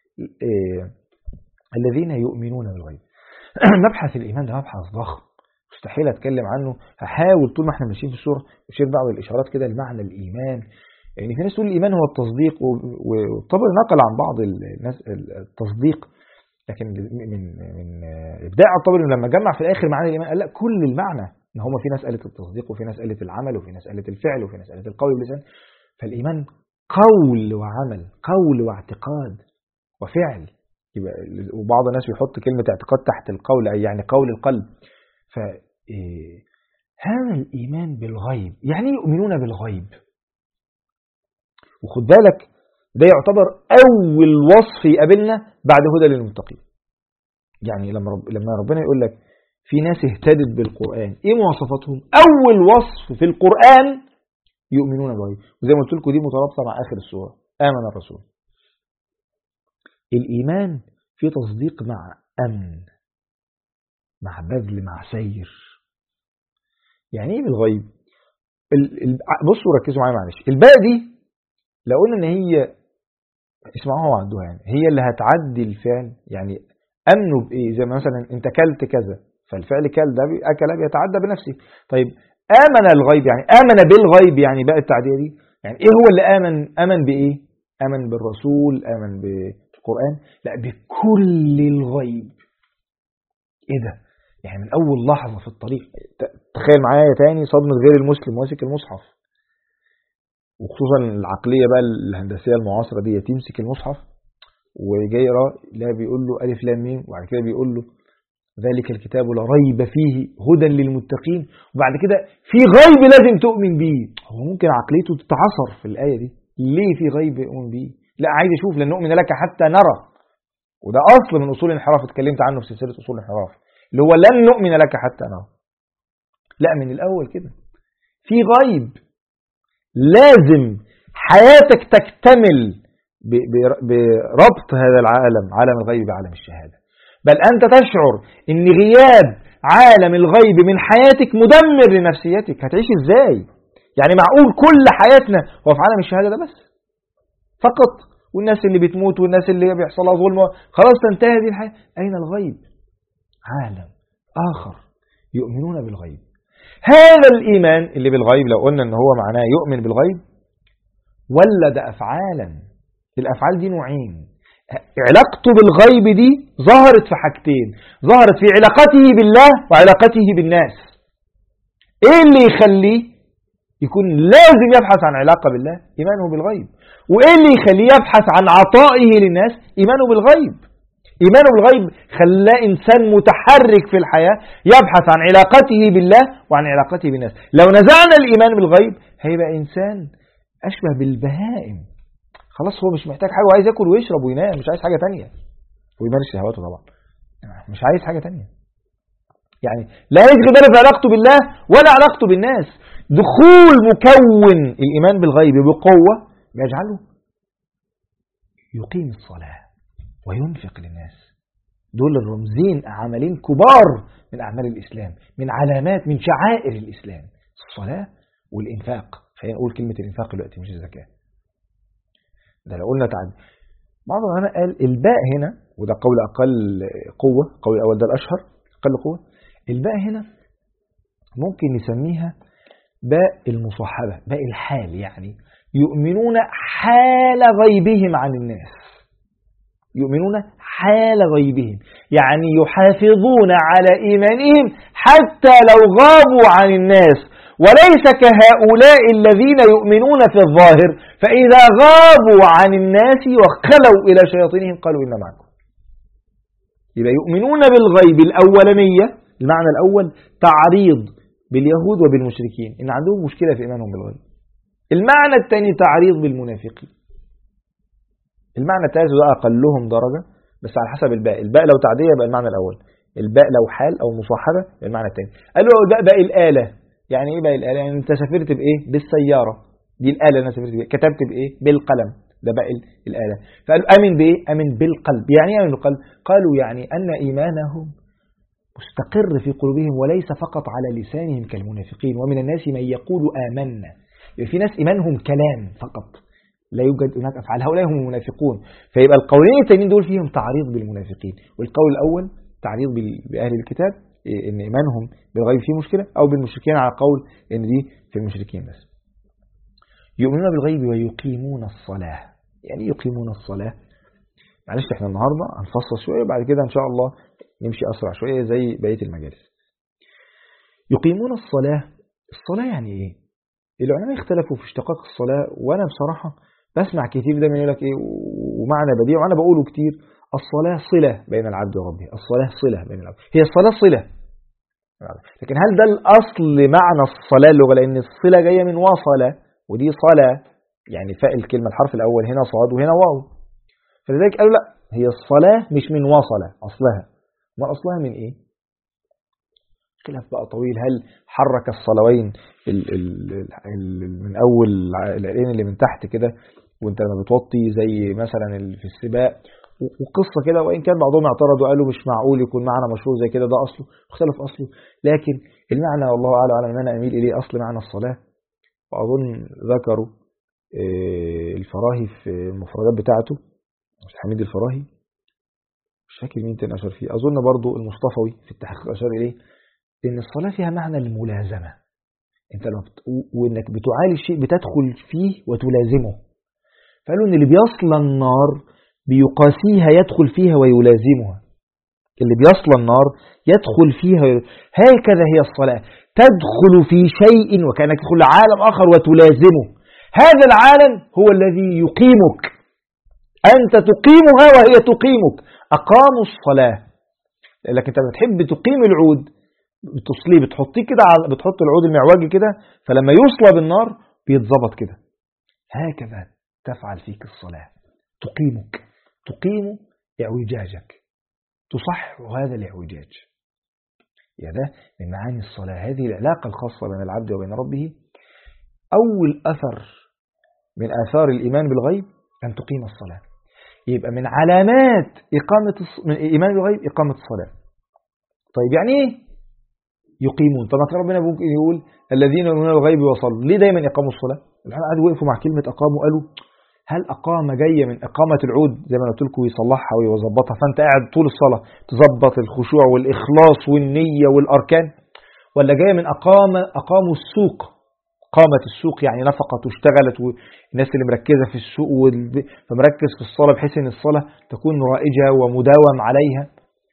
الذين يؤمنون بالغيب. مبحث الإيمان ده مبحث ضخم مستحيل أتكلم عنه، هحاول طول ما احنا ماشيين في السورة أشير بعض الإشارات كده لمعنى الإيمان. يعني في ناس تقول الإيمان هو التصديق، والطبري نقل عن بعض الناس التصديق، لكن من إبداع الطبري لما جمع في الآخر معاني الإيمان قال لا كل المعنى إن هما في ناس قالت التصديق وفي ناس قالت العمل وفي ناس قالت الفعل وفي ناس قالت القول باللسان. فالإيمان قول وعمل، قول واعتقاد وفعل. وبعض الناس يحط كلمة اعتقاد تحت القول، أي يعني قول القلب. فهذا الإيمان بالغيب يعني يؤمنون بالغيب. وخد بالك ده يعتبر أول وصف يقابلنا بعد هدى للمتقين. يعني لما ربنا يقول لك في ناس اهتدت بالقرآن، إيه مواصفاتهم؟ أول وصف في القرآن يؤمنون بالغيب، وزي ما قلت لكم دي مترابطة مع آخر السورة آمن الرسول. الإيمان في تصديق مع أمن، مع بذل، مع سير. يعني ايه بالغيب؟ بصوا ركزوا معايا معلش، الباء دي لو قلنا ان هي اسمعوها وعدوها، يعني هي اللي هتعدي الفعل. يعني امنوا بايه؟ زي مثلا انت كلت كذا، فالفعل كل ده اكل بيتعدى بنفسه. طيب آمن الغيب يعني آمن بالغيب، يعني بقى التعدية دي يعني إيه هو اللي آمن بإيه؟ آمن بالرسول، آمن بالقرآن؟ لا، بكل الغيب. إيه ده؟ يعني من أول لحظة في الطريق. تخيل معايا تاني صدمة غير المسلم ماسك المصحف، وخصوصا العقلية بقى الهندسية المعاصرة دي، تمسك المصحف وجاي يقرا، لا بيقول له ألف لام ميم، وبعد كده بيقول له ذلك الكتاب لا ريب فيه هدى للمتقين، وبعد كده في غيب لازم تؤمن بيه. هو ممكن عقليته تتعصر في الآية دي، ليه في غيب يؤمن بيه؟ لا، عايز أشوف، لن نؤمن لك حتى نرى. وده أصل من أصول الانحراف، اتكلمت عنه في سلسلة أصول الانحراف، اللي هو لن نؤمن لك حتى نرى. لا، من الأول كده في غيب، لازم حياتك تكتمل بربط هذا العالم، عالم الغيب بعالم الشهادة. بل أنت تشعر أن غياب عالم الغيب من حياتك مدمر لنفسيتك. هتعيش إزاي؟ يعني معقول كل حياتنا هو في عالم الشهادة ده بس فقط، والناس اللي بتموت والناس اللي بيحصل لها ظلم خلاص تنتهي هذه الحياة؟ أين الغيب؟ عالم آخر يؤمنون بالغيب. هذا الإيمان اللي بالغيب لو قلنا أنه هو معناه يؤمن بالغيب، ولد أفعالا. الأفعال دي نوعين. علاقته بالغيب دي ظهرت في حاجتين، ظهرت في علاقته بالله وعلاقته بالناس. ايه اللي يخليه يكون لازم يبحث عن علاقة بالله؟ إيمانه بالغيب. وايه اللي يخليه يبحث عن عطائه للناس؟ إيمانه بالغيب. إيمانه بالغيب خلاه إنسان متحرك في الحياة، يبحث عن علاقته بالله وعن علاقته بالناس. لو نزعنا الإيمان بالغيب هيبقى إنسان أشبه بالبهائم، خلاص هو مش محتاج حاجة، وعايز ياكل ويشرب وينام، مش عايز حاجة تانية، ويمارس شهواته طبعا، مش عايز حاجة تانية. يعني لا يشغل باله في علاقته بالله ولا علاقته بالناس. دخول مكون الإيمان بالغيب بقوة يجعله يقيم الصلاة وينفق للناس. دول الرمزين، عملين كبار من أعمال الإسلام، من علامات، من شعائر الإسلام، الصلاة والإنفاق. خلينا نقول كلمة الإنفاق دلوقتي مش الزكاة. ده لو قلنا تعالى، بعض العلماء قال الباء هنا، وده قول أقل قوة، قول الأول ده الأشهر أقل قوة، الباء هنا ممكن نسميها باء المصاحبة، باء الحال، يعني يؤمنون حال غيبهم عن الناس. يؤمنون حال غيبهم، يعني يحافظون على إيمانهم حتى لو غابوا عن الناس، وليس كهؤلاء الذين يؤمنون في الظاهر فإذا غابوا عن الناس وخلوا إلى شياطينهم قالوا إنا معكم. يبقى يؤمنون بالغيب الأولانية، المعنى الأول تعريض باليهود وبالمشركين إن عندهم مشكلة في إيمانهم بالغيب. المعنى الثاني تعريض بالمنافقين. المعنى الثالث ده أقلهم درجة بس على حسب الباء. الباء لو تعدية يبقى المعنى الأول، الباء لو حال أو مصاحبة المعنى الثاني. قالوا الباء باء الآلة. يعني إيه باء الآلة؟ يعني أنت سافرت بإيه؟ بالسيارة، دي الآلة أنا سافرت بإيه؟ كتبت بإيه؟ بالقلم، ده باء الآلة. فقالوا آمن بإيه؟ آمن بالقلب. يعني إيه آمن بالقلب؟ قالوا يعني أن إيمانهم مستقر في قلوبهم وليس فقط على لسانهم كالمنافقين. ومن الناس من يقول آمنا، يعني في ناس إيمانهم كلام فقط لا يوجد هناك أفعال، هؤلاء هم المنافقون. فيبقى القولين التانيين دول فيهم تعريض بالمنافقين، والقول الأول تعريض بأهل الكتاب إن إيمانهم بالغيب فيه مشكلة، أو بالمشركين على قول إن دي في المشركين بس. يؤمنون بالغيب ويقيمون الصلاة. يعني يقيمون الصلاة، معلش احنا النهاردة هنفصل شوية، بعد كده إن شاء الله نمشي أسرع شوية زي بقية المجالس. يقيمون الصلاة، الصلاة يعني إيه؟ العلماء اختلفوا في اشتقاق الصلاة، وأنا بصراحة بسمع كتير دايما يقول لك إيه ومعنى بديع، وأنا بقوله كتير: الصلاة صلة بين العبد وربه. الصلاة صلة بين العبد، هي الصلاة صلة. لكن هل ده الأصل معنى الصلاة اللغة؟ لأن الصلة جاية من وصلة، ودي صلاة، يعني فاء الكلمة الحرف الأول هنا صاد وهنا واو، فلذلك قالوا لا، هي الصلاة مش من وصلة أصلها. ما أصلها من إيه؟ خلاف بقى طويل. هل حرك الصلوين من أول العين اللي من تحت كده وانت لما بتوطي زي مثلا في السباق، وقصة كده، وإن كان بعضهم اعترضوا وقالوا مش معقول يكون معنى مشروع زي كده، ده أصله اختلف أصله، لكن المعنى والله أعلم أن أنا أميل إليه أصل معنى الصلاة. وأظن ذكروا الفراهي في المفردات بتاعته، الحميد الفراهي، مش فاكر مين تاني أشار فيه، أظن برضو المصطفوي في التحقيق أشار إليه، إن الصلاة فيها معنى الملازمة. انت وانك بتعالج شيء بتدخل فيه وتلازمه. فقالوا ان اللي بيصل النار بيقاسيها يدخل فيها ويلازمها، اللي بيصل النار يدخل فيها هكذا هي الصلاة، تدخل في شيء وكأنك تدخل عالم آخر وتلازمه. هذا العالم هو الذي يقيمك، أنت تقيمها وهي تقيمك. أقاموا الصلاة، لكن أنت بتحب تقيم العود بتصليه، بتحطيه كده، بتحط العود المعوجي كده، فلما يصلى بالنار بيتظبط كده. هكذا تفعل فيك الصلاة، تقيمك، تقيم اعوجاجك، تصحح هذا الاعوجاج. يا ده من معاني الصلاة، هذه العلاقة الخاصة بين العبد وبين ربه. أول أثر من آثار الإيمان بالغيب أن تقيم الصلاة. يبقى من علامات من الإيمان بالغيب إقامة الصلاة. طيب يعني إيه يقيمون؟ طبعا كان ربنا يقول الذين يؤمنون بالغيب وصلوا، ليه دايما إقاموا الصلاة؟ الحين قعدوا وقفوا مع كلمة أقاموا، قالوا هل أقام جاية من إقامة العود زي ما قلت لكم ويصلحها ويظبطها، فأنت قاعد طول الصلاة تظبط الخشوع والإخلاص والنية والأركان، ولا جاية من أقاموا السوق، قامت السوق يعني نفقت واشتغلت، والناس اللي مركزة في السوق فمركز في الصلاة بحيث أن الصلاة تكون رائجة ومداوم عليها،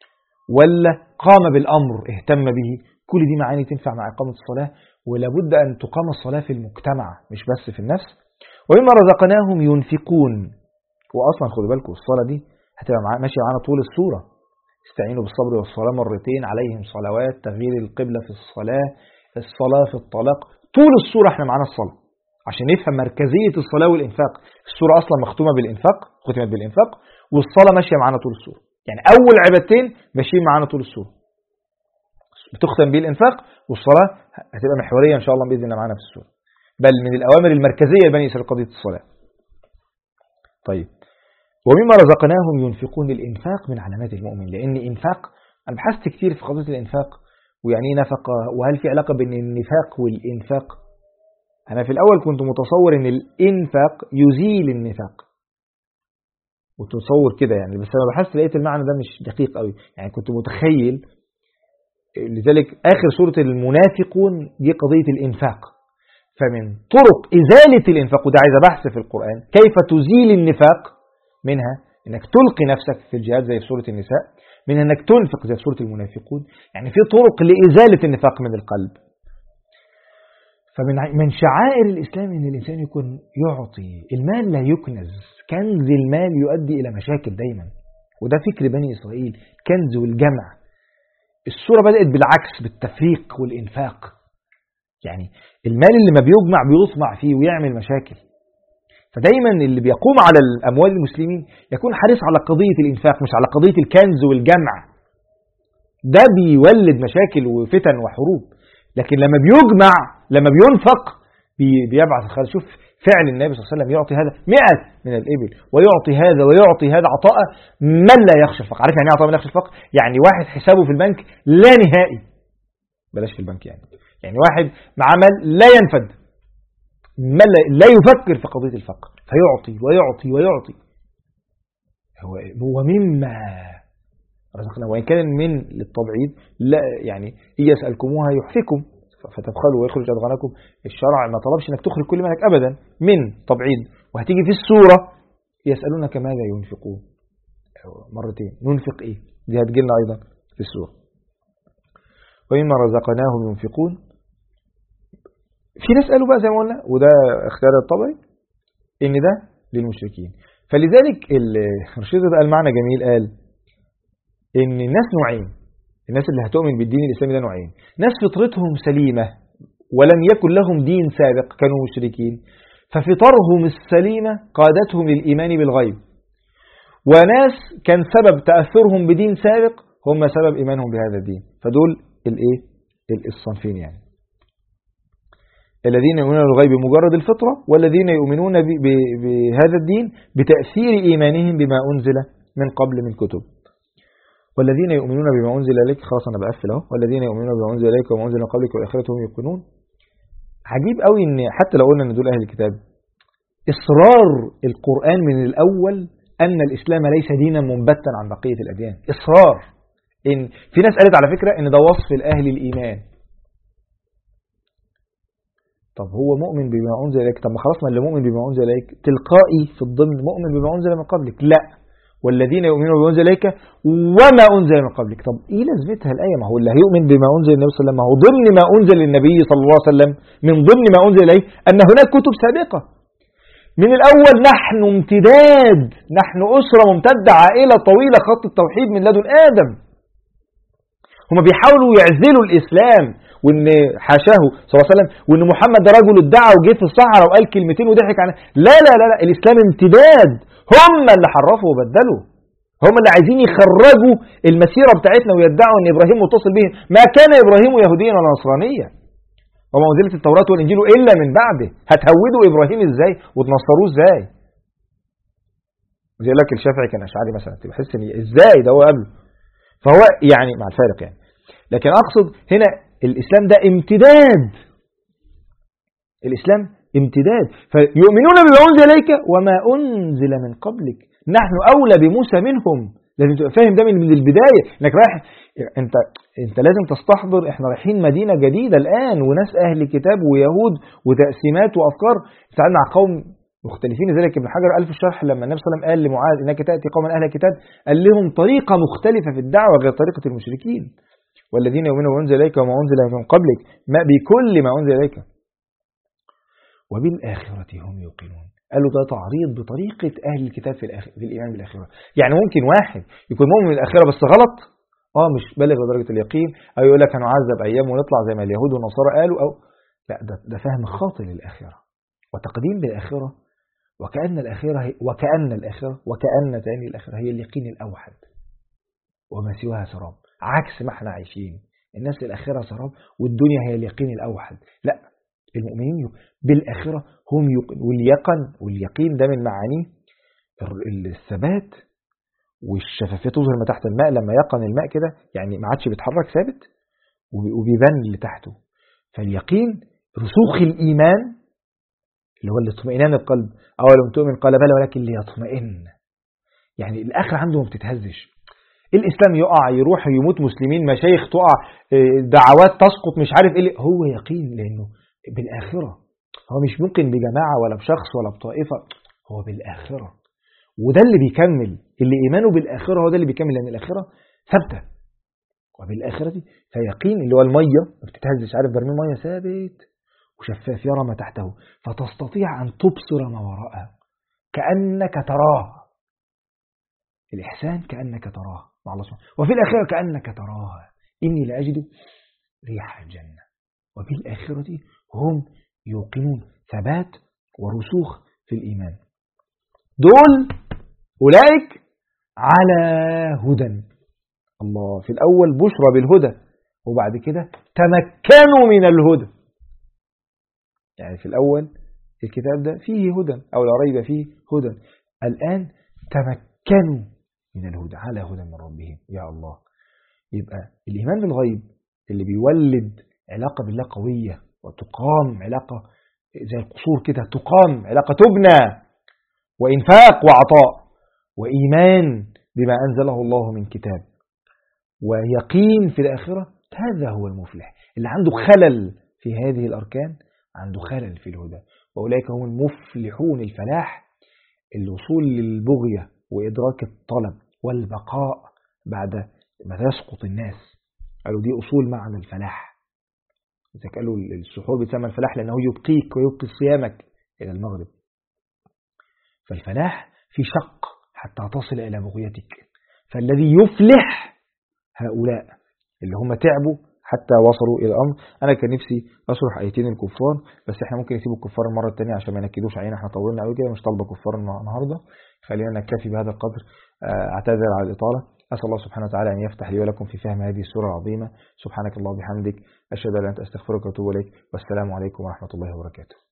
ولا قام بالأمر اهتم به. كل دي معاني تنفع مع إقامة الصلاة، ولابد أن تقام الصلاة في المجتمع مش بس في النفس. ومما رزقناهم ينفقون، وأصلا خدوا بالكم الصلاة دي هتبقى ماشية معانا طول السورة. استعينوا بالصبر والصلاة مرتين، عليهم صلوات، تغيير القبلة في الصلاة في الطلاق، طول السورة احنا معانا الصلاة عشان نفهم مركزية الصلاة والإنفاق. السورة أصلا مختومة بالإنفاق، ختمت بالإنفاق، والصلاة ماشية معانا طول السورة. يعني أول عبادتين ماشيين معانا طول السورة، بتختم بالإنفاق، والصلاة هتبقى محورية إن شاء الله بإذن الله معانا في السورة، بل من الأوامر المركزية لبني إسرائيل قضية الصلاة. طيب ومما رزقناهم ينفقون، الإنفاق من علامات المؤمن، لأن إنفاق أنا بحثت كتير في قضية الإنفاق ويعني ايه نفقة، وهل في علاقة بين النفاق والإنفاق. أنا في الأول كنت متصور أن الإنفاق يزيل النفاق، وتصور كده يعني، بس أنا بحثت لقيت المعنى ده مش دقيق قوي، يعني كنت متخيل. لذلك آخر سورة المنافقون دي قضية الإنفاق. فمن طرق إزالة الإنفاق، وده عايز بحث في القرآن كيف تزيل النفاق، منها إنك تلقي نفسك في الجهاد زي في سورة النساء، منها إنك تنفق زي في سورة المنافقون. يعني في طرق لإزالة النفاق من القلب. فمن شعائر الإسلام إن الإنسان يكون يعطي. المال لا يكنز، كنز المال يؤدي إلى مشاكل دايما، وده فكر بني إسرائيل، كنز والجمع. السورة بدأت بالعكس، بالتفريق والإنفاق. يعني المال اللي ما بيجمع بيطمع فيه ويعمل مشاكل. فدايما اللي بيقوم على الأموال المسلمين يكون حريص على قضية الإنفاق مش على قضية الكنز والجمع، ده بيولد مشاكل وفتن وحروب. لكن لما بيجمع، لما بينفق بيبعث الخير. شوف فعل النبي صلى الله عليه وسلم، يعطي هذا 100 من الإبل ويعطي هذا ويعطي هذا عطاء من لا يخشى الفقر. عارف يعني ايه عطاء من لا يخشى الفقر؟ يعني واحد حسابه في البنك لا نهائي، بلاش في البنك، يعني واحد مع مال لا ينفد، مال لا يفكر في قضية الفقر، فيعطي ويعطي ويعطي. هو مما رزقنا، وإن كان من للتبعيد، لا يعني إن يسألكموها يحفكم فتبخلوا ويخرج أضغانكم. الشرع ما طلبش انك تخرج كل مالك أبدا، من تبعيد. وهتيجي في السورة يسألونك ماذا ينفقون مرتين، ننفق إيه، دي هتجيلنا أيضا في السورة. ومما رزقناهم ينفقون. في ناس قالوا بقى زي ما قلنا، وده اختيار الطبعي، ان ده للمشركين. فلذلك الرشيد ده قال معنى جميل، قال ان الناس نوعين، الناس اللي هتؤمن بالدين الإسلامي ده نوعين: ناس فطرتهم سليمة ولم يكن لهم دين سابق، كانوا مشركين، ففطرهم السليمة قادتهم للإيمان بالغيب، وناس كان سبب تأثرهم بدين سابق هم سبب إيمانهم بهذا الدين. فدول الصنفين، يعني الذين يؤمنون بالغيب بمجرد الفطرة، والذين يؤمنون بهذا الدين بتأثير إيمانهم بما أنزل من قبل من كتب. والذين يؤمنون بما أنزل إليك، خلاص أنا بقفل اهو، والذين يؤمنون بما أنزل إليك وما أنزل من قبلك والآخرة هم يوقنون. عجيب قوي إن حتى لو قلنا إن دول أهل الكتاب، إصرار القرآن من الأول أن الإسلام ليس دينا منبتا عن بقية الأديان. إصرار. إن في ناس قالت على فكرة إن ده وصف الأهل الإيمان، طب هو مؤمن بما أنزل إليك، طب ما خلاص، ما اللي مؤمن بما أنزل إليك تلقائي في الضمن مؤمن بما أنزل من قبلك. لا، والذين يؤمنون بما أنزل إليك وما أنزل من قبلك. طب إيه لازمتها الآية؟ ما هو اللي هيؤمن بما أنزل النبي صلى الله عليه وسلم، ما هو ضمن ما أنزل للنبي صلى الله عليه وسلم، من ضمن ما أنزل إليه أن هناك كتب سابقة من الأول. نحن امتداد، نحن أسرة ممتدة، عائلة طويلة، خط التوحيد من لدن آدم. هم بيحاولوا يعزلوا الإسلام، وإن حاشاه صلى الله عليه وسلم، وإن محمد ده رجل ادعى وجه في الصحراء وقال كلمتين وضحك عنها. لا لا لا لا، الإسلام امتداد. هم اللي حرفوا وبدلوا، هم اللي عايزين يخرجوا المسيرة بتاعتنا ويدعوا أن إبراهيم متصل بهم. ما كان إبراهيم يهوديا ولا نصرانيا، وما أنزلت التوراة والإنجيل إلا من بعده. هتهودوا إبراهيم إزاي وتنصروه إزاي؟ زي لك الشافعي كان أشعري مثلا، تحس إن إزاي ده هو قبله. فهو يعني مع الفارق يعني، لكن أقصد هنا الإسلام ده امتداد. الإسلام امتداد، فيؤمنون بما أنزل إليك وما أنزل من قبلك. نحن أولى بموسى منهم. لازم تبقى فاهم ده من البداية، انك رايح انت لازم تستحضر احنا رايحين مدينة جديدة الآن، وناس أهل كتاب ويهود وتقسيمات وأفكار. تعالى مع قوم مختلفين. ذلك ابن حجر قال في الشرح لما النبي صلى الله عليه وسلم قال لمعاذ إنك تأتي قوما أهل كتاب، قال لهم طريقة مختلفة في الدعوة غير طريقة المشركين. والذين يؤمنون بما أنزل إليك وما أنزل من قبلك ما بكل ما أنزل إليك وبالآخرة هم يوقنون. قالوا ده تعريض بطريقة أهل الكتاب في الإيمان بالآخرة. يعني ممكن واحد يكون مؤمن بالآخرة بس غلط، مش بالغ لدرجة اليقين، أو يقول لك هنعذب أيام ونطلع زي ما اليهود والنصارى قالوا، أو لا، ده فهم خاطئ للآخرة وتقديم بالآخرة، وكأن تاني الآخرة هي اليقين الأوحد وما سواها سراب. عكس ما احنا عايشين، الناس الآخرة سراب والدنيا هي اليقين الأوحد. لا، المؤمنين بالآخرة هم واليقين ده من معانيه الثبات والشفافية. تظهر ما تحت الماء، لما يقن الماء كده يعني ما عادش بيتحرك، ثابت وبيبان اللي تحته. فاليقين رسوخ الإيمان اللي هو الاطمئنان القلب. أولم تؤمن قال بلى ولكن ليطمئن. يعني الآخرة عنده ما بتتهزش. الإسلام يقع، يروح يموت مسلمين، مشايخ تقع، دعوات تسقط، مش عارف إيه، هو يقين لأنه بالآخرة. هو مش ممكن بجماعة ولا بشخص ولا بطائفة، هو بالآخرة. وده اللي بيكمل، اللي إيمانه بالآخرة هو ده اللي بيكمل، لأن الآخرة ثابتة. وبالآخرة دي فيقين اللي هو المية ما بتتهزش، عارف برميل مية ثابت وشفاف يرى ما تحته، فتستطيع أن تبصر ما وراءه كأنك تراه. الإحسان كأنك تراه مع الله سبحانه، وفي الآخرة كأنك تراها إني لأجد ريح الجنة. وبالآخرة هم يوقنون، ثبات ورسوخ في الإيمان. دول أولئك على هدى. الله في الأول بشرى بالهدى، وبعد كده تمكنوا من الهدى. يعني في الأول الكتاب ده فيه هدى أو لا ريب فيه هدى، الآن تمكنوا من الهدى، على هدى من ربهم. يا الله، يبقى الإيمان بالغيب اللي بيولد علاقة بالله قوية، وتقام علاقة زي القصور كده، تقام علاقة، تبنى، وإنفاق وعطاء، وإيمان بما أنزله الله من كتاب، ويقين في الآخرة. هذا هو المفلح. اللي عنده خلل في هذه الأركان عنده خلل في الهدى، وأولئك هم المفلحون. الفلاح الوصول للبغية وإدراك الطلب والبقاء بعد ما يسقط الناس. قالوا دي أصول معنى الفلاح. إذا قالوا السحور بيتسمى الفلاح لأنه يبقيك ويبقي صيامك إلى المغرب. فالفلاح في شق حتى تصل إلى بغيتك. فالذي يفلح هؤلاء اللي هم تعبوا حتى وصلوا إلى الأمر. أنا كان نفسي أشرح آيتين الكفار، بس إحنا ممكن نسيب الكفار المرة الثانية عشان ما ينكدوش علينا، إحنا طولنا قوي كده، مش طالبة كفار النهاردة. خلينا نكتفي بهذا القدر. أعتذر على الإطالة. أسأل الله سبحانه وتعالى أن يفتح لي ولكم في فهم هذه السورة العظيمة. سبحانك الله وبحمدك، أشهد أن لا إله إلا أنت، أستغفرك وأتوب إليك، والسلام عليكم ورحمة الله وبركاته.